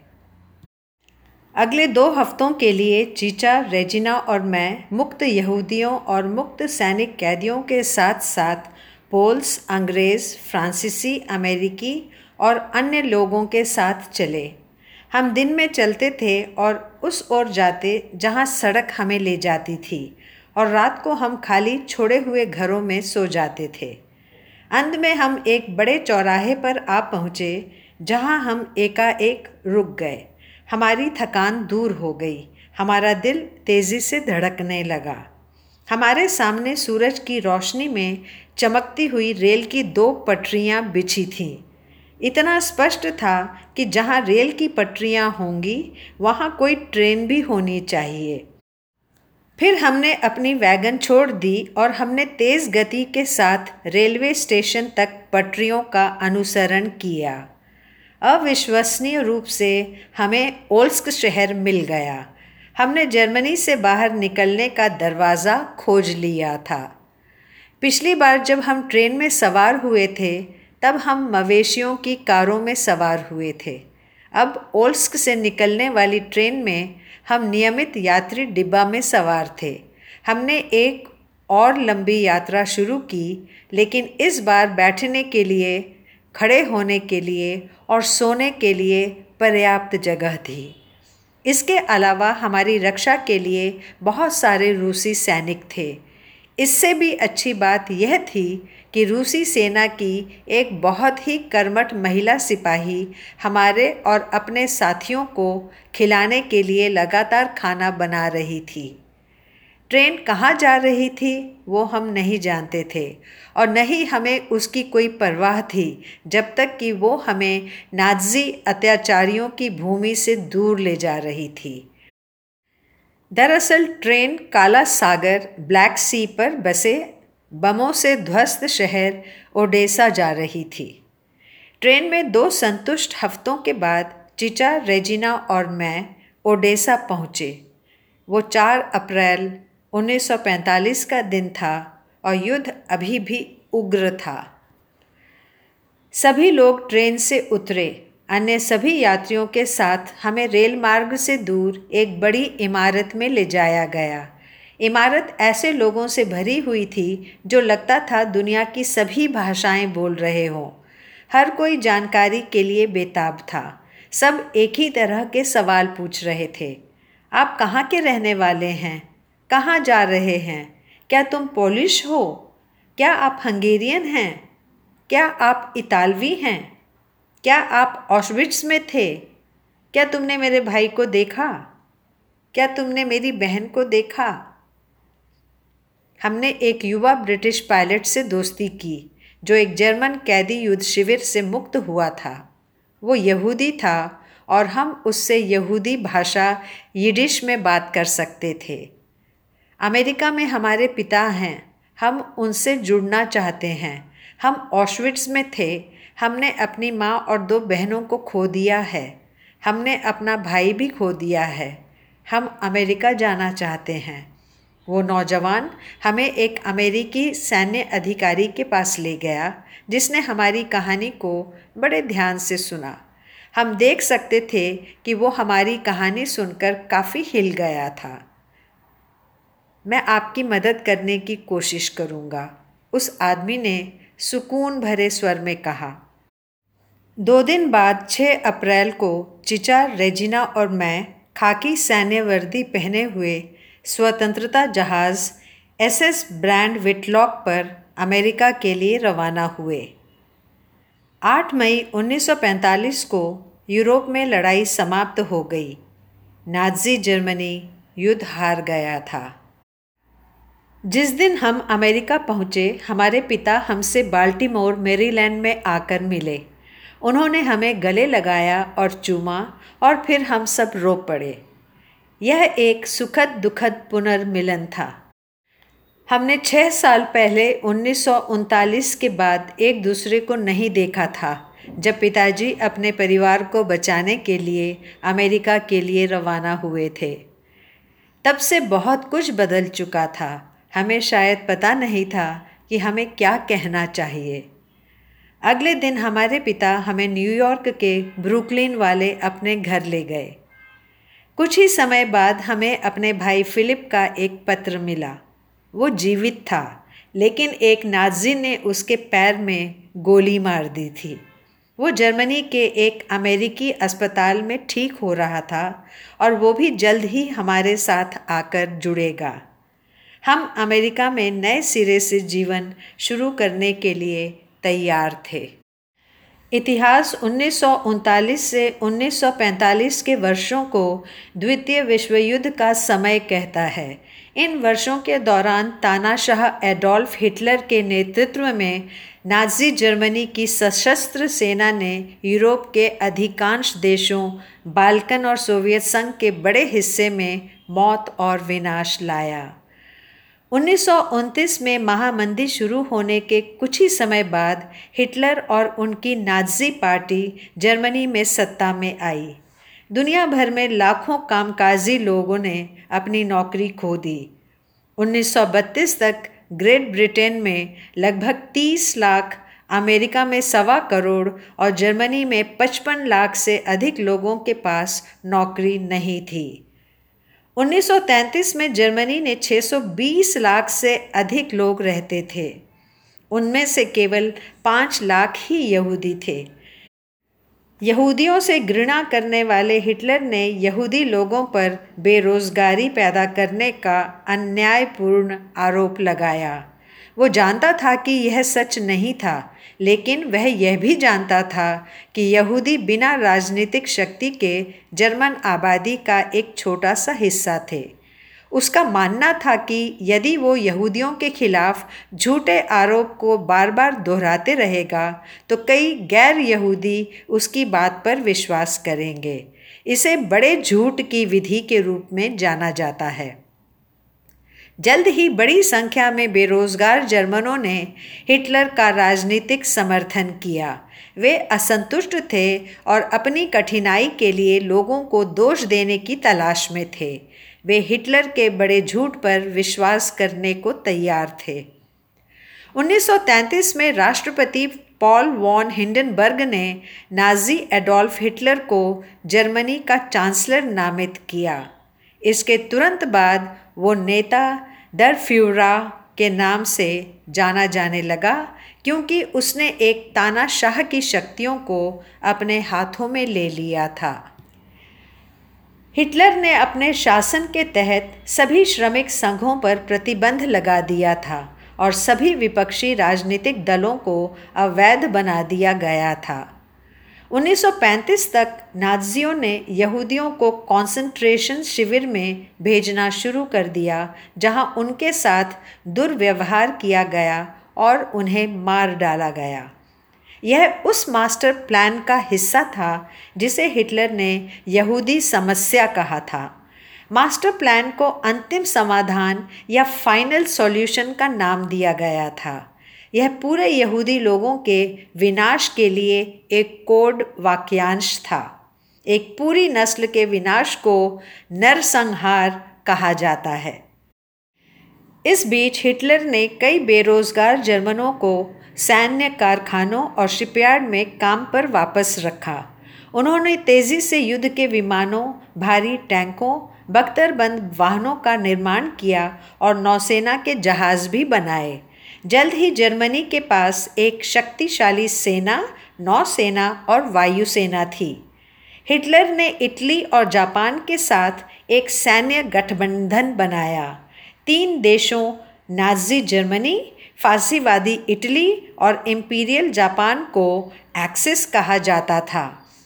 Speaker 1: अगले 2 हफ्तों के लिए चीचा, रेजिना और मैं मुक्त यहूदियों और मुक्त सैनिक कैदियों के साथ साथ पोल्स, अंग्रेज़, फ्रांसीसी, अमेरिकी और अन्य लोगों के साथ चले। हम दिन में चलते थे और उस ओर जाते जहां सड़क हमें ले जाती थी, और रात को हम खाली छोड़े हुए घरों में सो जाते थे। अंत में हम एक बड़े चौराहे पर आ पहुँचे जहां हम एकाएक रुक गए। हमारी थकान दूर हो गई। हमारा दिल तेज़ी से धड़कने लगा। हमारे सामने सूरज की रोशनी में चमकती हुई रेल की 2 पटरियां बिछी थीं। इतना स्पष्ट था कि जहां रेल की पटरियां होंगी वहां कोई ट्रेन भी होनी चाहिए। फिर हमने अपनी वैगन छोड़ दी और हमने तेज़ गति के साथ रेलवे स्टेशन तक पटरियों का अनुसरण किया। अविश्वसनीय रूप से हमें ओल्स्क शहर मिल गया। हमने जर्मनी से बाहर निकलने का दरवाज़ा खोज लिया था। पिछली बार जब हम ट्रेन में सवार हुए थे, तब हम मवेशियों की कारों में सवार हुए थे। अब ओल्स्क से निकलने वाली ट्रेन में हम नियमित यात्री डिब्बा में सवार थे। हमने एक और लंबी यात्रा शुरू की, लेकिन इस बार बैठने के लिए, खड़े होने के लिए और सोने के लिए पर्याप्त जगह थी। इसके अलावा हमारी रक्षा के लिए बहुत सारे रूसी सैनिक थे। इससे भी अच्छी बात यह थी कि रूसी सेना की एक बहुत ही कर्मठ महिला सिपाही हमारे और अपने साथियों को खिलाने के लिए लगातार खाना बना रही थी। ट्रेन कहाँ जा रही थी वो हम नहीं जानते थे, और न ही हमें उसकी कोई परवाह थी जब तक कि वो हमें नाज़ी अत्याचारियों की भूमि से दूर ले जा रही थी। दरअसल ट्रेन काला सागर, ब्लैक सी पर बसे बमों से ध्वस्त शहर ओडेसा जा रही थी। ट्रेन में 2 संतुष्ट हफ्तों के बाद चीचा, रेजिना और मैं ओडेसा पहुँचे। वो 4 अप्रैल 1945 का दिन था और युद्ध अभी भी उग्र था। सभी लोग ट्रेन से उतरे। अन्य सभी यात्रियों के साथ हमें रेल मार्ग से दूर एक बड़ी इमारत में ले जाया गया। इमारत ऐसे लोगों से भरी हुई थी जो लगता था दुनिया की सभी भाषाएं बोल रहे हों। हर कोई जानकारी के लिए बेताब था। सब एक ही तरह के सवाल पूछ रहे थे। आप कहाँ के रहने वाले हैं? कहाँ जा रहे हैं? क्या तुम पोलिश हो? क्या आप हंगेरियन हैं? क्या आप इतालवी हैं? क्या आप ऑशविट्ज़ में थे? क्या तुमने मेरे भाई को देखा? क्या तुमने मेरी बहन को देखा? हमने एक युवा ब्रिटिश पायलट से दोस्ती की जो एक जर्मन कैदी युद्ध शिविर से मुक्त हुआ था। वो यहूदी था और हम उससे यहूदी भाषा यिडिश में बात कर सकते थे। अमेरिका में हमारे पिता हैं, हम उनसे जुड़ना चाहते हैं। हम ऑशविट्स में थे। हमने अपनी माँ और 2 बहनों को खो दिया है। हमने अपना भाई भी खो दिया है। हम अमेरिका जाना चाहते हैं। वो नौजवान हमें एक अमेरिकी सैन्य अधिकारी के पास ले गया जिसने हमारी कहानी को बड़े ध्यान से सुना। हम देख सकते थे कि वो हमारी कहानी सुनकर काफ़ी हिल गया था। मैं आपकी मदद करने की कोशिश करूँगा, उस आदमी ने सुकून भरे स्वर में कहा। 2 दिन बाद 6 अप्रैल को चिचा, रेजिना और मैं खाकी सैन्य वर्दी पहने हुए स्वतंत्रता जहाज़ SS ब्रैंड विटलॉक पर अमेरिका के लिए रवाना हुए। 8 मई 1945 को यूरोप में लड़ाई समाप्त हो गई। नाज़ी जर्मनी युद्ध हार गया था। जिस दिन हम अमेरिका पहुँचे, हमारे पिता हमसे बाल्टीमोर, मैरीलैंड में आकर मिले। उन्होंने हमें गले लगाया और चूमा और फिर हम सब रो पड़े। यह एक सुखद दुखद पुनर्मिलन था। हमने 6 साल पहले 1939 के बाद एक दूसरे को नहीं देखा था, जब पिताजी अपने परिवार को बचाने के लिए अमेरिका के लिए रवाना हुए थे। तब से बहुत कुछ बदल चुका था। हमें शायद पता नहीं था कि हमें क्या कहना चाहिए। अगले दिन हमारे पिता हमें न्यूयॉर्क के ब्रुकलिन वाले अपने घर ले गए। कुछ ही समय बाद हमें अपने भाई फिलिप का एक पत्र मिला। वो जीवित था, लेकिन एक नाज़ी ने उसके पैर में गोली मार दी थी। वो जर्मनी के एक अमेरिकी अस्पताल में ठीक हो रहा था और वो भी जल्द ही हमारे साथ आकर जुड़ेगा। हम अमेरिका में नए सिरे से जीवन शुरू करने के लिए तैयार थे। इतिहास 1939 से 1945 के वर्षों को द्वितीय विश्व युद्ध का समय कहता है। इन वर्षों के दौरान तानाशाह एडोल्फ हिटलर के नेतृत्व में नाज़ी जर्मनी की सशस्त्र सेना ने यूरोप के अधिकांश देशों, बाल्कन और सोवियत संघ के बड़े हिस्से में मौत और विनाश लाया। 1929 में महामंदी शुरू होने के कुछ ही समय बाद हिटलर और उनकी नाज़ी पार्टी जर्मनी में सत्ता में आई। दुनिया भर में लाखों कामकाजी लोगों ने अपनी नौकरी खो दी। 1932 तक ग्रेट ब्रिटेन में लगभग 30 लाख, अमेरिका में 1.25 करोड़ और जर्मनी में 55 लाख से अधिक लोगों के पास नौकरी नहीं थी। 1933 में जर्मनी ने 620 लाख से अधिक लोग रहते थे। उनमें से केवल 5 लाख ही यहूदी थे। यहूदियों से घृणा करने वाले हिटलर ने यहूदी लोगों पर बेरोजगारी पैदा करने का अन्यायपूर्ण आरोप लगाया। वो जानता था कि यह सच नहीं था, लेकिन वह यह भी जानता था कि यहूदी बिना राजनीतिक शक्ति के जर्मन आबादी का एक छोटा सा हिस्सा थे। उसका मानना था कि यदि वो यहूदियों के खिलाफ झूठे आरोप को बार बार दोहराते रहेगा तो कई गैर यहूदी उसकी बात पर विश्वास करेंगे। इसे बड़े झूठ की विधि के रूप में जाना जाता है। जल्द ही बड़ी संख्या में बेरोजगार जर्मनों ने हिटलर का राजनीतिक समर्थन किया। वे असंतुष्ट थे और अपनी कठिनाई के लिए लोगों को दोष देने की तलाश में थे। वे हिटलर के बड़े झूठ पर विश्वास करने को तैयार थे। 1933 में राष्ट्रपति पॉल वॉन हिंडनबर्ग ने नाज़ी एडोल्फ हिटलर को जर्मनी का चांसलर नामित किया। इसके तुरंत बाद वो नेता डर फ्यूहरर के नाम से जाना जाने लगा, क्योंकि उसने एक तानाशाह की शक्तियों को अपने हाथों में ले लिया था। हिटलर ने अपने शासन के तहत सभी श्रमिक संघों पर प्रतिबंध लगा दिया था और सभी विपक्षी राजनीतिक दलों को अवैध बना दिया गया था। 1935 तक नाज़ियों ने यहूदियों को कॉन्सेंट्रेशन शिविर में भेजना शुरू कर दिया, जहां उनके साथ दुर्व्यवहार किया गया और उन्हें मार डाला गया। यह उस मास्टर प्लान का हिस्सा था जिसे हिटलर ने यहूदी समस्या कहा था। मास्टर प्लान को अंतिम समाधान या फाइनल सॉल्यूशन का नाम दिया गया था। यह पूरे यहूदी लोगों के विनाश के लिए एक कोड वाक्यांश था। एक पूरी नस्ल के विनाश को नरसंहार कहा जाता है। इस बीच हिटलर ने कई बेरोजगार जर्मनों को सैन्य कारखानों और शिपयार्ड में काम पर वापस रखा। उन्होंने तेज़ी से युद्ध के विमानों, भारी टैंकों, बख्तरबंद वाहनों का निर्माण किया और नौसेना के जहाज़ भी बनाए। जल्द ही जर्मनी के पास एक शक्तिशाली सेना, नौसेना और वायुसेना थी। हिटलर ने इटली और जापान के साथ एक सैन्य गठबंधन बनाया। 3 देशों नाज़ी जर्मनी, फासीवादी इटली और इम्पीरियल जापान को एक्सिस कहा जाता था।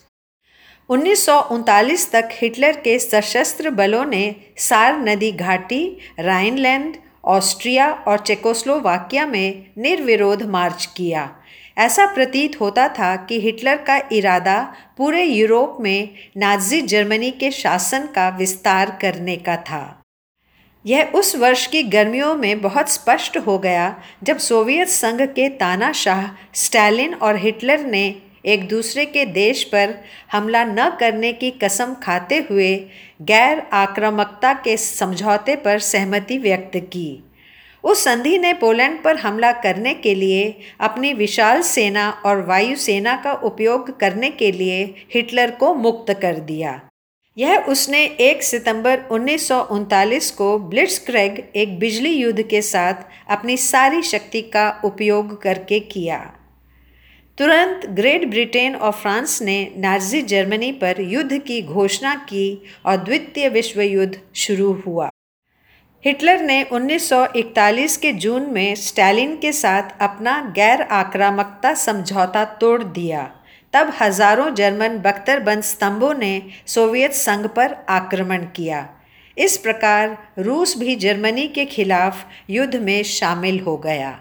Speaker 1: 1939 तक हिटलर के सशस्त्र बलों ने सार नदी घाटी, राइनलैंड, ऑस्ट्रिया और चेकोस्लोवाकिया में निर्विरोध मार्च किया। ऐसा प्रतीत होता था कि हिटलर का इरादा पूरे यूरोप में नाज़ी जर्मनी के शासन का विस्तार करने का था। यह उस वर्ष की गर्मियों में बहुत स्पष्ट हो गया जब सोवियत संघ के तानाशाह स्टालिन और हिटलर ने एक दूसरे के देश पर हमला न करने की कसम खाते हुए गैर आक्रामकता के समझौते पर सहमति व्यक्त की। उस संधि ने पोलैंड पर हमला करने के लिए अपनी विशाल सेना और वायुसेना का उपयोग करने के लिए हिटलर को मुक्त कर दिया। यह उसने 1 सितंबर 1939 को ब्लिट्ज़क्रेग, एक बिजली युद्ध के साथ अपनी सारी शक्ति का उपयोग करके किया। तुरंत ग्रेट ब्रिटेन और फ्रांस ने नाज़ी जर्मनी पर युद्ध की घोषणा की और द्वितीय विश्व युद्ध शुरू हुआ। हिटलर ने 1941 के जून में स्टालिन के साथ अपना गैर आक्रामकता समझौता तोड़ दिया। तब हजारों जर्मन बख्तरबंद स्तंभों ने सोवियत संघ पर आक्रमण किया। इस प्रकार रूस भी जर्मनी के खिलाफ युद्ध में शामिल हो गया।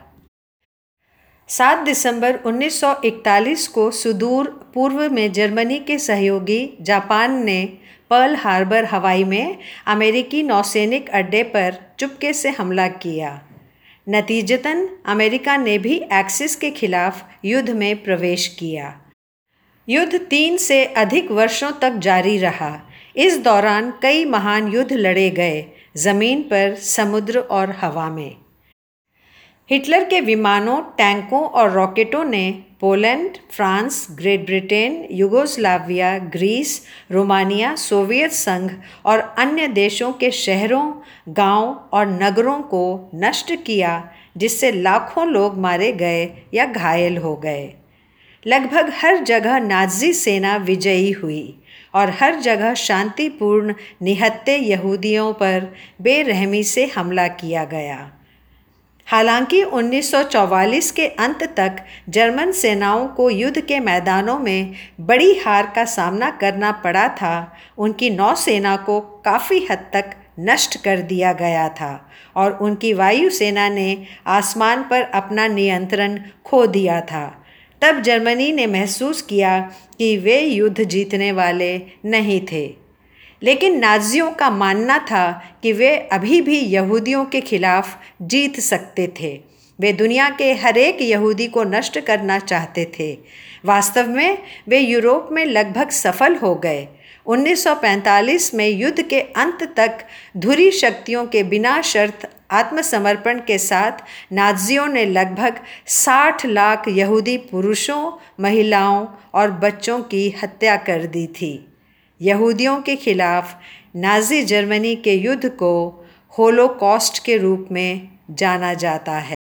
Speaker 1: 7 दिसंबर 1941 को सुदूर पूर्व में जर्मनी के सहयोगी जापान ने पर्ल हार्बर हवाई में अमेरिकी नौसैनिक अड्डे पर चुपके से हमला किया। नतीजतन अमेरिका ने भी एक्सिस के खिलाफ युद्ध में प्रवेश किया। युद्ध 3 से अधिक वर्षों तक जारी रहा। इस दौरान कई महान युद्ध लड़े गए, जमीन पर, समुद्र और हवा में। हिटलर के विमानों, टैंकों और रॉकेटों ने Poland, France, Great Britain, Yugoslavia, Greece, Romania, Soviet संघ और अन्य देशों के शहरों, गांव और नगरों को नष्ट किया, जिससे लाखों लोग मारे गए या घायल हो गए। लगभग हर जगह नाज़ी सेना विजयी हुई और हर जगह शांतिपूर्ण निहत्थे यहूदियों पर बेरहमी से हमला किया गया। हालांकि 1944 के अंत तक जर्मन सेनाओं को युद्ध के मैदानों में बड़ी हार का सामना करना पड़ा था। उनकी नौसेना को काफ़ी हद तक नष्ट कर दिया गया था और उनकी वायुसेना ने आसमान पर अपना नियंत्रण खो दिया था। तब जर्मनी ने महसूस किया कि वे युद्ध जीतने वाले नहीं थे। लेकिन नाज़ियों का मानना था कि वे अभी भी यहूदियों के खिलाफ जीत सकते थे। वे दुनिया के हर एक यहूदी को नष्ट करना चाहते थे। वास्तव में वे यूरोप में लगभग सफल हो गए। 1945 में युद्ध के अंत तक धुरी शक्तियों के बिना शर्त आत्मसमर्पण के साथ नाज़ियों ने लगभग 60 लाख यहूदी पुरुषों, महिलाओं और बच्चों की हत्या कर दी थी। यहूदियों के खिलाफ नाज़ी जर्मनी के युद्ध को होलोकॉस्ट के रूप में जाना जाता है।